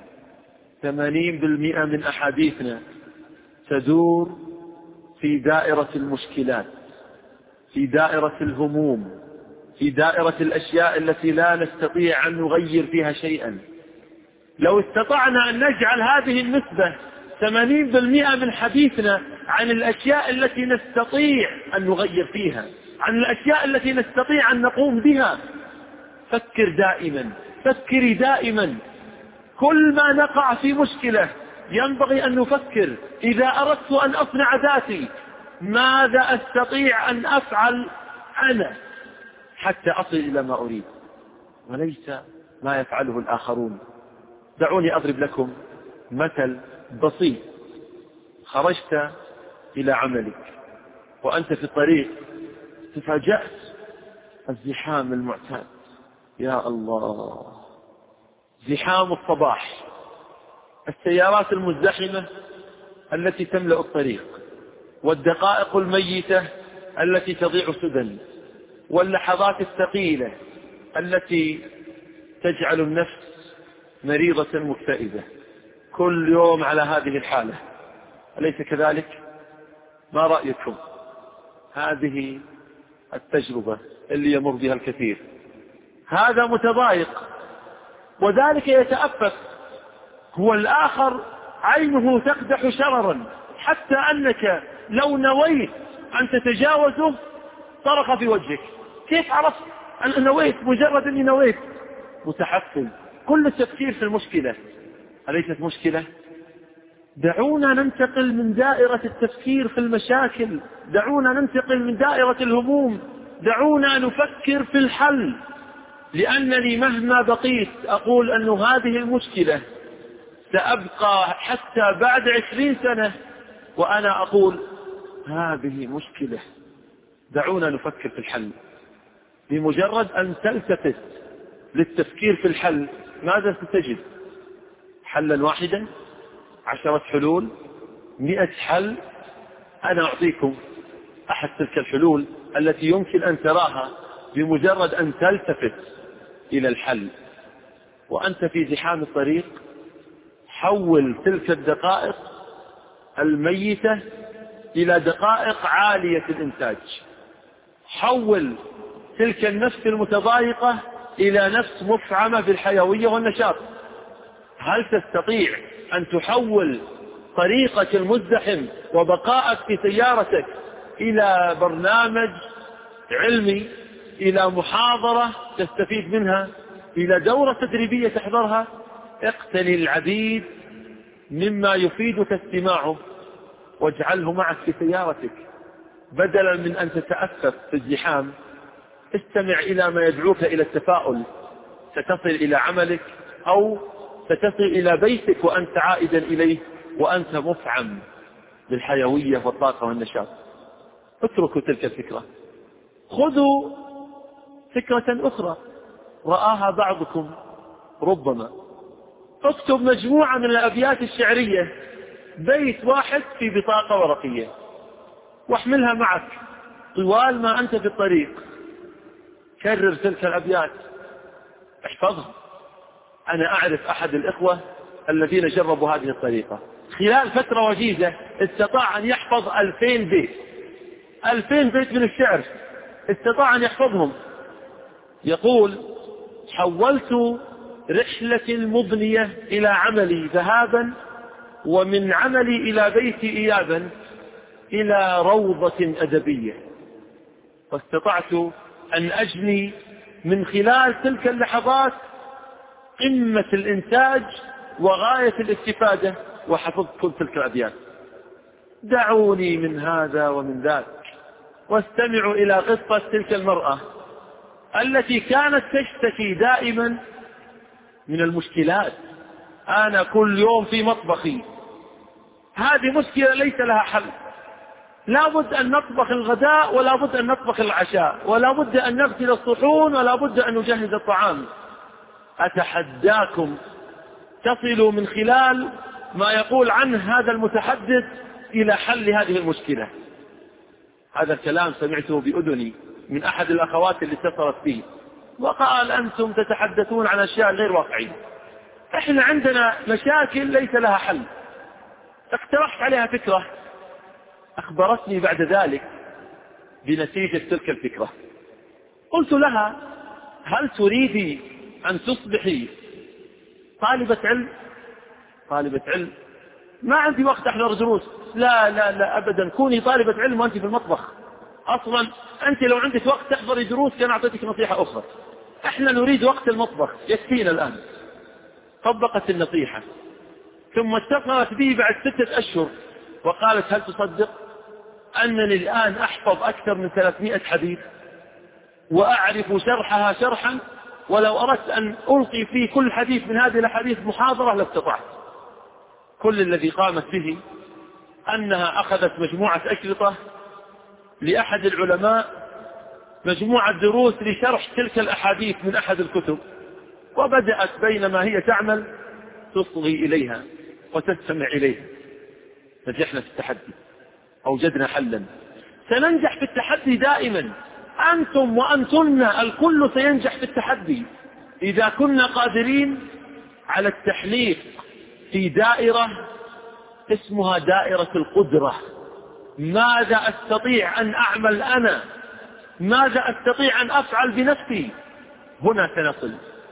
80% من أحاديثنا تدور في دائرة المشكلات، في دائرة الهموم، في دائرة الأشياء التي لا نستطيع أن نغير فيها شيئا. لو استطعنا أن نجعل هذه النسبة 80% من حديثنا عن الأشياء التي نستطيع أن نغير فيها، عن الأشياء التي نستطيع أن نقوم بها. فكر دائما، فكري دائما. كل ما نقع في مشكلة ينبغي أن نفكر: إذا أردت أن أصنع ذاتي ماذا أستطيع أن أفعل أنا حتى أصل إلى ما أريد، وليس ما يفعله الآخرون. دعوني أضرب لكم مثل بسيط. خرجت إلى عملك وأنت في الطريق تفاجأت الزحام المعتاد. يا الله، زحام الصباح، السيارات المزدحمة التي تملأ الطريق، والدقائق الميتة التي تضيع سدى، واللحظات الثقيلة التي تجعل النفس مريضة مكتئبة. كل يوم على هذه الحالة، أليس كذلك؟ ما رأيكم؟ هذه التجربة اللي يمر بها الكثير. هذا متضايق وذلك يتأفف، هو الآخر عينه تقدح شررا، حتى أنك لو نويت أن تتجاوزه طرق في وجهك. كيف عرفت أن نويت؟ مجرد أني نويت. متحفز. كل التفكير في المشكلة أليست مشكلة؟ دعونا ننتقل من دائرة التفكير في المشاكل، دعونا ننتقل من دائرة الهموم، دعونا نفكر في الحل. لأنني مهما بقيت أقول أن هذه المشكلة سأبقى حتى بعد 20 سنة وأنا أقول هذه مشكلة. دعونا نفكر في الحل. بمجرد أن تلتفت للتفكير في الحل ماذا ستجد؟ حلا واحدا، 10 حلول، 100 حل. أنا أعطيكم أحد تلك الحلول التي يمكن أن تراها بمجرد أن تلتفت إلى الحل. وأنت في زحام الطريق حول تلك الدقائق الميتة إلى دقائق عالية الإنتاج. حول تلك النفس المتضايقة إلى نفس مفعمة بالحيوية والنشاط. هل تستطيع أن تحول طريقك المزدحم وبقائك في سيارتك إلى برنامج علمي، إلى محاضرة تستفيد منها، إلى دورة تدريبية تحضرها؟ اقتني العديد مما يفيدك استماعه واجعله معك في سيارتك، بدلا من أن تتأسف في الزحام. استمع إلى ما يدعوك إلى التفاؤل. ستصل إلى عملك أو ستصل إلى بيتك وأنت عائدا إليه وأنت مفعم بالحيوية والطاقة والنشاط. اتركوا تلك الفكرة، خذوا فكرة أخرى رآها بعضكم ربما. اكتب مجموعة من الأبيات الشعرية، بيت واحد في بطاقة ورقية، واحملها معك طوال ما أنت في الطريق. كرر تلك الأبيات، احفظها. أنا أعرف أحد الإخوة الذين جربوا هذه الطريقة، خلال فترة وجيزة استطاع أن يحفظ 2000 بيت، 2000 بيت من الشعر استطاع أن يحفظهم. يقول: حولت رحلة المضنية إلى عملي ذهابا، ومن عملي إلى بيتي إيابا، إلى روضة أدبية. واستطعت أن أجني من خلال تلك اللحظات قمة الإنتاج وغاية الاستفادة، وحفظت كل تلك الأبيات. دعوني من هذا ومن ذاك، واستمعوا إلى قصة تلك المرأة التي كانت تشتكي دائما من المشكلات. أنا كل يوم في مطبخي، هذه مشكلة ليس لها حل، لا بد أن نطبخ الغداء ولا بد أن نطبخ العشاء ولا بد أن نغسل الصحون ولا بد أن نجهز الطعام. أتحداكم تصلوا من خلال ما يقول عنه هذا المتحدث إلى حل هذه المشكلة. هذا الكلام سمعته بأذني من أحد الأخوات اللي اتصلت بي وقال: أنتم تتحدثون عن أشياء غير واقعية، إحنا عندنا مشاكل ليس لها حل. اقترحت عليها فكرة، أخبرتني بعد ذلك بنتيجة تلك الفكرة. قلت لها: هل تريدي أن تصبحي طالبة علم؟ طالبة علم؟ ما عندي وقت أحضر دروس. لا لا لا أبدا، كوني طالبة علم وأنت في المطبخ. أصلا أنت لو عندك وقت تحضري دروس كان أعطيتك نصيحة أخرى، إحنا نريد وقت المطبخ يكفينا الآن. طبقت النصيحة، ثم اتصلت بي بعد 6 أشهر وقالت: هل تصدق أنني الآن أحفظ أكثر من 300 حديث وأعرف شرحها شرحا، ولو أردت أن ألقي في كل حديث من هذه الحديث محاضرة لاستطعت. كل الذي قامت به أنها أخذت مجموعة أشرطة لأحد العلماء، مجموعة دروس لشرح تلك الأحاديث من أحد الكتب، وبدأت بينما هي تعمل تصغي إليها وتستمع إليها. نجحنا في التحدي، أوجدنا حلا. سننجح في التحدي دائما، أنتم وأنتن الكل سينجح في التحدي إذا كنا قادرين على التحليق في دائرة اسمها دائرة القدرة. ماذا أستطيع أن أعمل أنا؟ ماذا أستطيع أن أفعل بنفسي؟ هنا سنصل.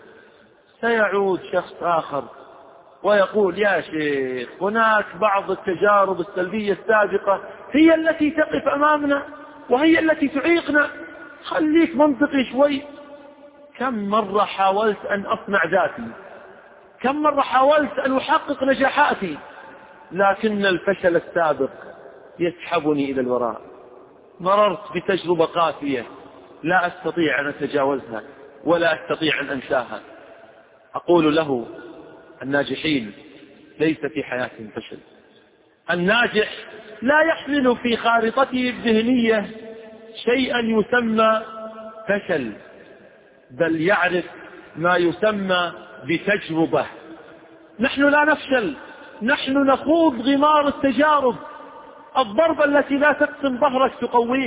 سيعود شخص آخر ويقول: يا شيخ، هناك بعض التجارب السلبية السابقة هي التي تقف أمامنا وهي التي تعيقنا، خليك منطقي شوي. كم مرة حاولت أن أصنع ذاتي، كم مرة حاولت أن أحقق نجاحاتي، لكن الفشل السابق يسحبني إلى الوراء. مررت بتجربة قاسية لا أستطيع أن أتجاوزها ولا أستطيع أن أنساها. أقول له: الناجحين ليس في حياتهم فشل. الناجح لا يحمل في خارطته الذهنية شيئا يسمى فشل، بل يعرف ما يسمى بتجربة. نحن لا نفشل، نحن نخوض غمار التجارب. الضربة التي لا تقسم ظهرك تقويك.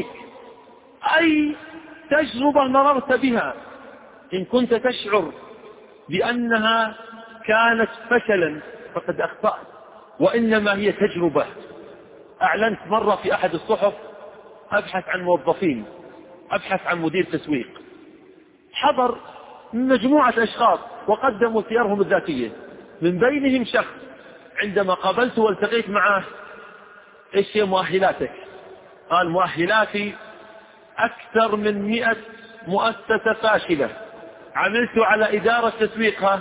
أي تجربة مررت بها إن كنت تشعر بأنها كانت فشلا فقد أخطأت، وإنما هي تجربة. أعلنت مرة في أحد الصحف أبحث عن موظفين، أبحث عن مدير تسويق. حضر مجموعة أشخاص وقدموا سيرهم الذاتية، من بينهم شخص عندما قابلته والتقيت معه: إيش هي مؤهلاتك؟ قال: مؤهلاتي أكثر من 100 مؤسسة فاشلة عملت على إدارة تسويقها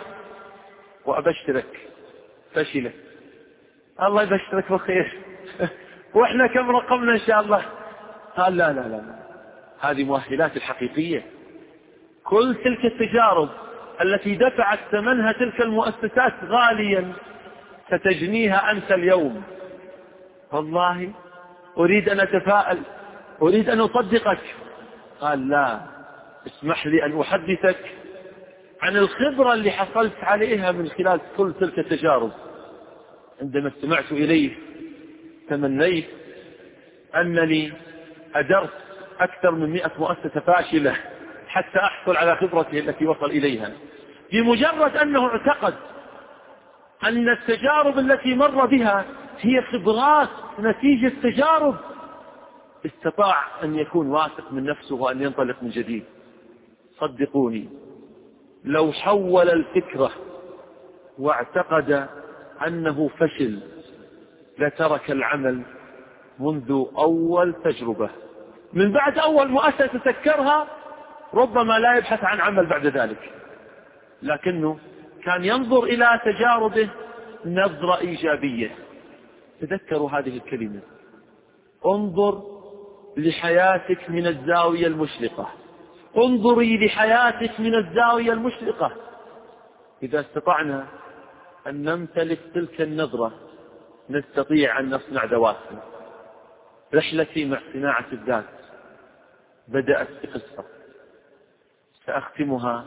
وأبشرك فشلة. الله يبشرك بخير. وإحنا كم رقمنا إن شاء الله؟ قال: لا لا لا، هذه مؤهلات الحقيقية. كل تلك التجارب التي دفعت ثمنها تلك المؤسسات غاليا ستجنيها أنت اليوم. والله أريد أن أتفاءل، أريد أن أصدقك. قال لا، اسمح لي أن أحدثك عن الخبرة اللي حصلت عليها من خلال كل تلك التجارب. عندما استمعت إليه تمنيت أنني أدرت أكثر من 100 مؤسسة فاشلة حتى أحصل على خبرته التي وصل إليها. بمجرد أنه اعتقد أن التجارب التي مر بها هي خبرات نتيجة تجارب، استطاع أن يكون واثق من نفسه وأن ينطلق من جديد. صدقوني، لو حول الفكرة واعتقد أنه فشل لترك العمل منذ أول تجربة. من بعد أول مؤسسة سكرها ربما لا يبحث عن عمل بعد ذلك، لكنه كان ينظر إلى تجاربه نظرة إيجابية. تذكروا هذه الكلمة: انظر لحياتك من الزاوية المشرقة، انظري لحياتك من الزاوية المشرقة. إذا استطعنا أن نمتلك تلك النظرة نستطيع أن نصنع دواسنا. رحلتي مع صناعة الذات بدأت بقصة، سأختمها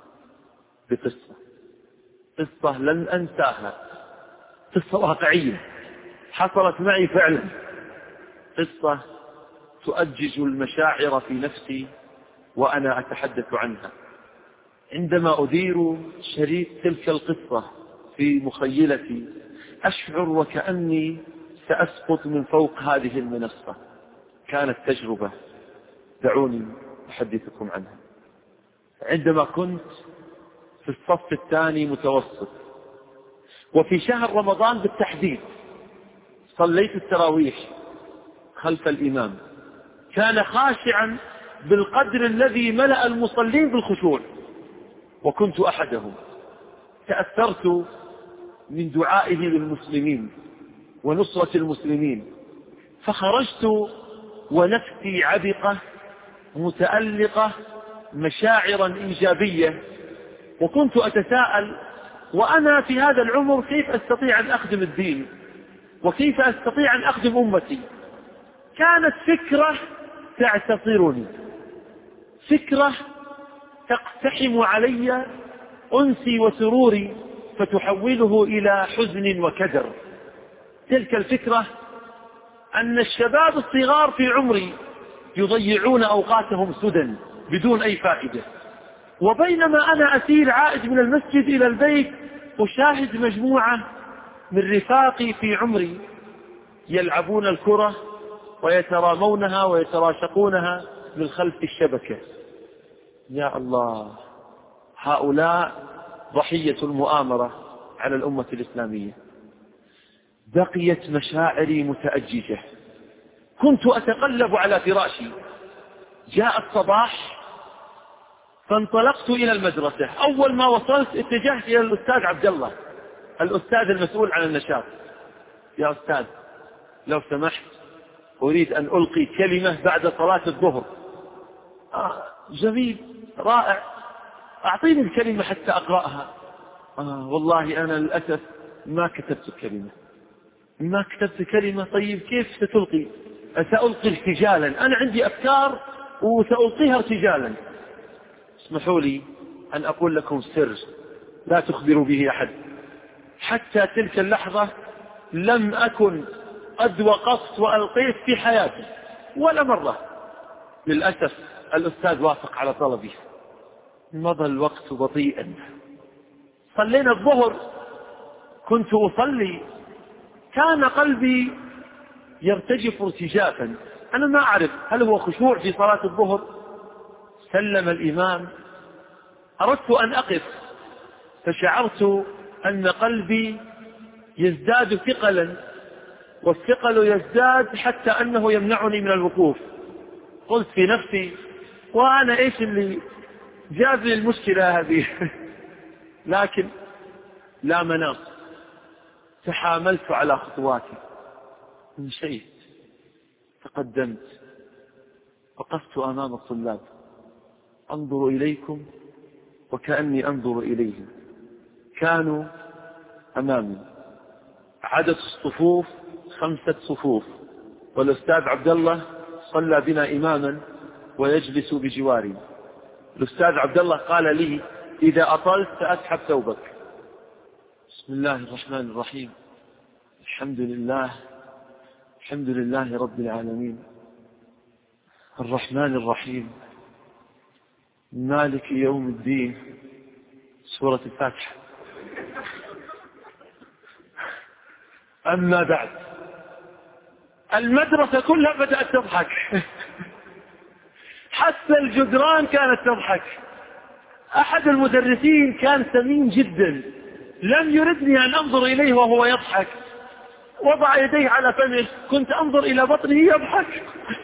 قصة لن أنساها، قصة واقعية حصلت معي فعلا، قصة تؤجج المشاعر في نفسي وأنا أتحدث عنها. عندما أدير شريط تلك القصة في مخيلتي أشعر وكأني سأسقط من فوق هذه المنصة. كانت تجربة، دعوني أحدثكم عنها. عندما كنت في الصف الثاني متوسط وفي شهر رمضان بالتحديد، صليت التراويح خلف الإمام، كان خاشعا بالقدر الذي ملأ المصلين بالخشوع، وكنت أحدهم. تأثرت من دعائه للمسلمين ونصرة المسلمين، فخرجت ونفسي عبقة متألقة مشاعرا إيجابية، وكنت أتساءل وأنا في هذا العمر كيف أستطيع أن أخدم الدين وكيف أستطيع أن أخدم أمتي. كانت فكرة تعتصرني، فكرة تقتحم علي أنسي وسروري فتحوله إلى حزن وكدر. تلك الفكرة أن الشباب الصغار في عمري يضيعون أوقاتهم سدى بدون أي فائدة، وبينما أنا أسير عائد من المسجد إلى البيت أشاهد مجموعة من رفاقي في عمري يلعبون الكرة ويترامونها ويتراشقونها من خلف الشبكة. يا الله، هؤلاء ضحية المؤامرة على الأمة الإسلامية. بقيت مشاعري متأججة، كنت أتقلب على فراشي. جاء الصباح فانطلقت إلى المدرسة. أول ما وصلت اتجهت إلى الأستاذ عبد الله، الأستاذ المسؤول عن النشاط. يا أستاذ لو سمحت أريد أن ألقي كلمة بعد صلاة الظهر. جميل، رائع، أعطيني الكلمة حتى أقرأها. والله أنا للأسف ما كتبت كلمة. طيب كيف ستلقي؟ سألقي ارتجالا، أنا عندي أفكار وسألقيها ارتجالا. اسمحوا لي أن أقول لكم سر لا تخبروا به أحد. حتى تلك اللحظة لم أكن قد وقفت وألقيت في حياتي ولا مرة. للأسف الأستاذ وافق على طلبي. مضى الوقت بطيئا، صلينا الظهر، كنت أصلي، كان قلبي يرتجف ارتجافا، أنا ما أعرف هل هو خشوع في صلاة الظهر. سلم الإمام، أردت أن أقف، فشعرت أن قلبي يزداد ثقلا، والثقل يزداد حتى أنه يمنعني من الوقوف. قلت في نفسي وأنا إيش اللي جاب لي المشكلة هذه؟ لكن لا مناص، تحاملت على خطواتي، مشيت، تقدمت، وقفت أمام الطلاب أنظر إليكم وكأني أنظر إليهم. كانوا أمامي، عدد الصفوف 5 صفوف، والأستاذ عبد الله صلى بنا إماما ويجلس بجواري. الأستاذ عبد الله قال لي: إذا أطلت سأسحب ثوبك. بسم الله الرحمن الرحيم. الحمد لله رب العالمين، الرحمن الرحيم، مالك يوم الدين. سورة الفاتحة. أما بعد، المدرسة كلها بدأت تضحك، حتى الجدران كانت تضحك. أحد المدرسين كان سمين جدا، لم يردني أن أنظر إليه وهو يضحك، وضع يديه على فمه، كنت أنظر إلى بطنه يضحك.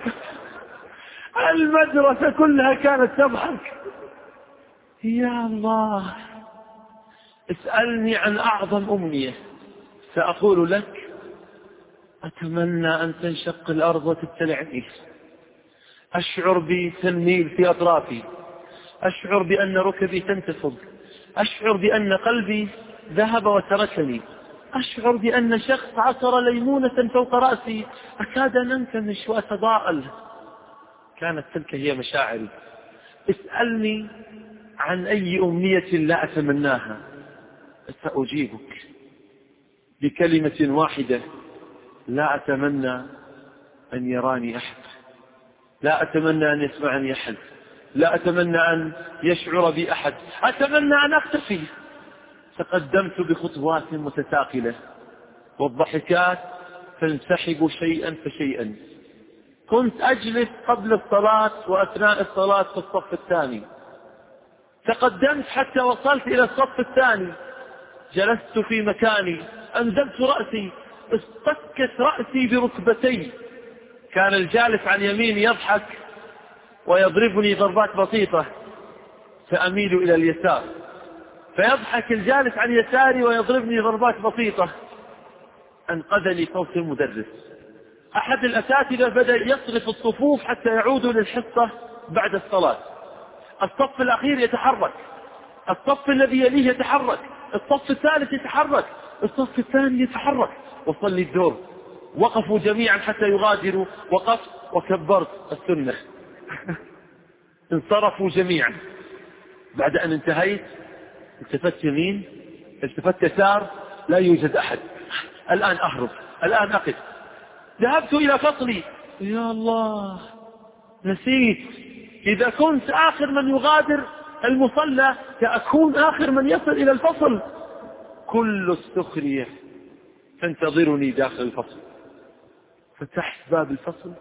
المدرسة كلها كانت تضحك. يا الله، اسألني عن أعظم أمنية سأقول لك: أتمنى أن تنشق الأرض وتبتلعني، أشعر بتنميل في أطرافي، أشعر بأن ركبي تنتفض، أشعر بأن قلبي ذهب وتركني، أشعر بأن شخص عصر ليمونة فوق رأسي، أكاد أن أنكمش وأتضاءل. كانت تلك هي مشاعري. اسألني عن أي أمنية لا أتمناها، سأجيبك بكلمة واحدة: لا أتمنى أن يراني أحد، لا أتمنى أن يسمعني أحد، لا أتمنى أن يشعر بي أحد، أتمنى أن أختفي. تقدمت بخطوات متثاقلة، والضحكات تنسحب شيئا فشيئا. كنت أجلس قبل الصلاة وأثناء الصلاة في الصف الثاني، تقدمت حتى وصلت إلى الصف الثاني، جلست في مكاني، أنزلت رأسي، اصطكت رأسي بركبتي. كان الجالس عن يميني يضحك ويضربني ضربات بسيطة، فأميل إلى اليسار، فيضحك الجالس عن يساري ويضربني ضربات بسيطة. أنقذني صوت المدرس. أحد الأساتذة بدأ يصرف الصفوف حتى يعودوا للحصة بعد الصلاة. الصف الأخير يتحرك، الصف الذي يليه يتحرك، الصف الثالث يتحرك، الصف الثاني يتحرك. وصلي الدور، وقفوا جميعا حتى يغادروا، وقفت وكبرت السنة. انصرفوا جميعا. بعد أن انتهيت التفت يمين، التفت يسار، لا يوجد أحد. الآن أهرب، الآن أقف. ذهبت إلى فصلي. يا الله، نسيت، إذا كنت آخر من يغادر المصلى سأكون آخر من يصل إلى الفصل. كل السخرية تنتظرني داخل الفصل. فتحت باب الفصل،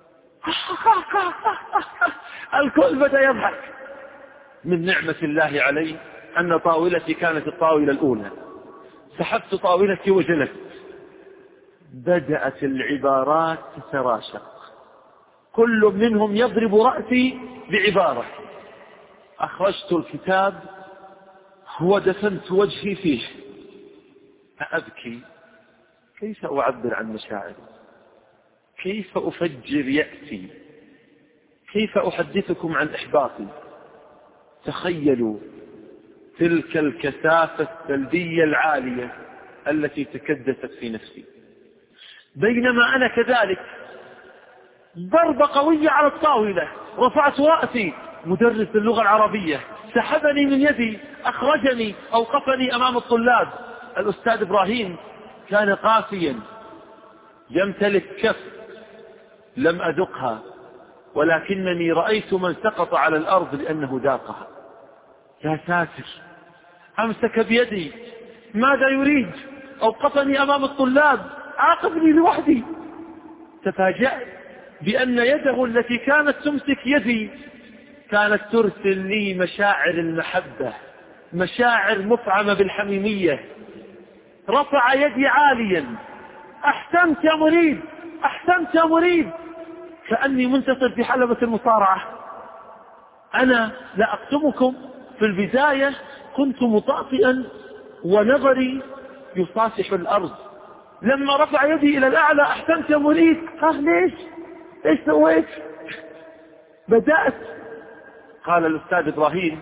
الكل بدأ يضحك. من نعمة الله علي أن طاولتي كانت الطاولة الأولى. سحبت طاولتي وجلست. بدأت العبارات تتراشق، كل منهم يضرب رأسي بعبارة. أخرجت الكتاب ودفنت وجهي فيه. أبكي. كيف أعبر عن مشاعري؟ كيف أفجر يأسي؟ كيف أحدثكم عن إحباطي؟ تخيلوا تلك الكثافة السلبية العالية التي تكدست في نفسي. بينما أنا كذلك، ضربة قوية على الطاولة، رفعت رأسي. مدرس اللغة العربية سحبني من يدي، أخرجني، أوقفني أمام الطلاب. الأستاذ إبراهيم كان قاسيا، يمتلك كف لم أذقها، ولكنني رأيت من سقط على الأرض لأنه ذاقها. يا ساتر، أمسك بيدي، ماذا يريد؟ أوقفني أمام الطلاب، عاقبني لوحدي. تفاجأت بأن يده التي كانت تمسك يدي كانت ترسل لي مشاعر المحبة، مشاعر مطعمة بالحميمية. رفع يدي عاليا: أحسنت يا مريد، أحسنت يا مريد. كأني منتصر في حلبة المصارعة. أنا لا أكتمكم، في البداية كنت مطاطئا ونظري يصافح الأرض. لما رفع يدي إلى الأعلى: أحسنت يا مريد. ليش؟ إيش سويت؟ بدأت. قال الأستاذ إبراهيم: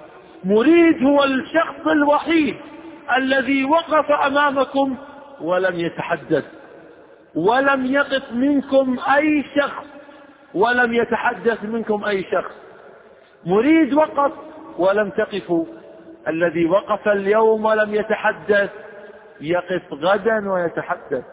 مريد هو الشخص الوحيد الذي وقف أمامكم ولم يتحدث، ولم يقف منكم أي شخص، ولم يتحدث منكم أي شخص. مريد وقف ولم تقفوا. الذي وقف اليوم ولم يتحدث يقف غدا ويتحدث.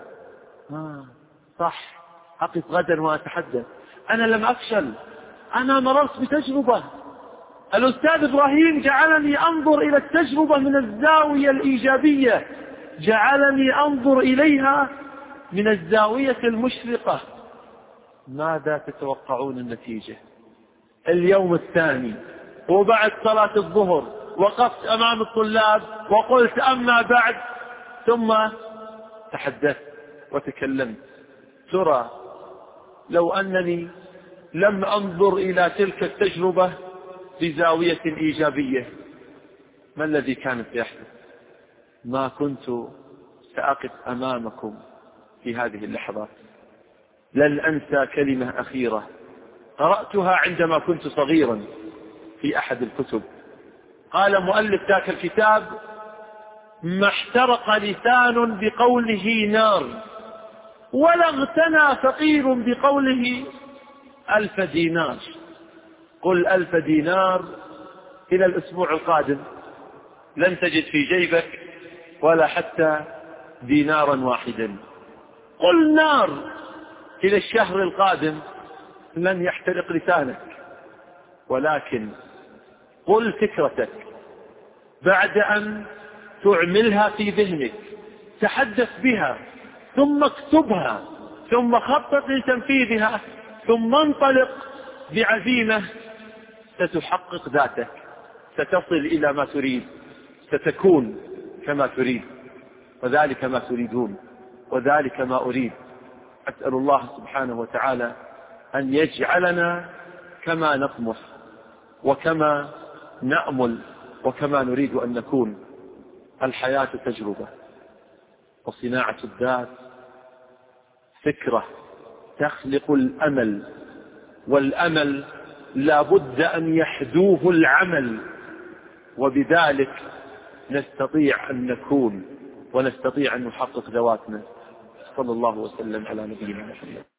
صح، أقف غدا وأتحدث. أنا لم أفشل، أنا مررت بتجربة. الأستاذ إبراهيم جعلني أنظر إلى التجربة من الزاوية الإيجابية، جعلني أنظر إليها من الزاوية المشرقة. ماذا تتوقعون النتيجة؟ اليوم الثاني وبعد صلاة الظهر وقفت أمام الطلاب وقلت أما بعد، ثم تحدثت وتكلمت. ترى لو أنني لم أنظر إلى تلك التجربة بزاوية إيجابية، ما الذي كان سيحدث؟ ما كنت سأقف أمامكم في هذه اللحظات. لن أنسى كلمة أخيرة قرأتها عندما كنت صغيرا في أحد الكتب. قال مؤلف ذاك الكتاب: ما احترق لسان بقوله نار، ولا اغتنى فقير بقوله 1000 دينار. قل 1000 دينار إلى الأسبوع القادم لن تجد في جيبك ولا حتى دينارا واحدا. قل نار إلى الشهر القادم لن يحترق لسانك. ولكن قل فكرتك بعد أن تعملها في ذهنك، تحدث بها، ثم اكتبها، ثم خطط لتنفيذها، ثم انطلق بعزيمة. ستحقق ذاتك، ستصل إلى ما تريد، ستكون كما تريد، وذلك ما تريدون، وذلك ما أريد. أسأل الله سبحانه وتعالى أن يجعلنا كما نطمح وكما نأمل وكما نريد أن نكون. الحياة تجربة، وصناعة الذات فكرة تخلق الأمل، والأمل لا بد أن يحدوه العمل، وبذلك نستطيع أن نكون ونستطيع أن نحقق ذواتنا. صلى الله وسلم على نبينا محمد.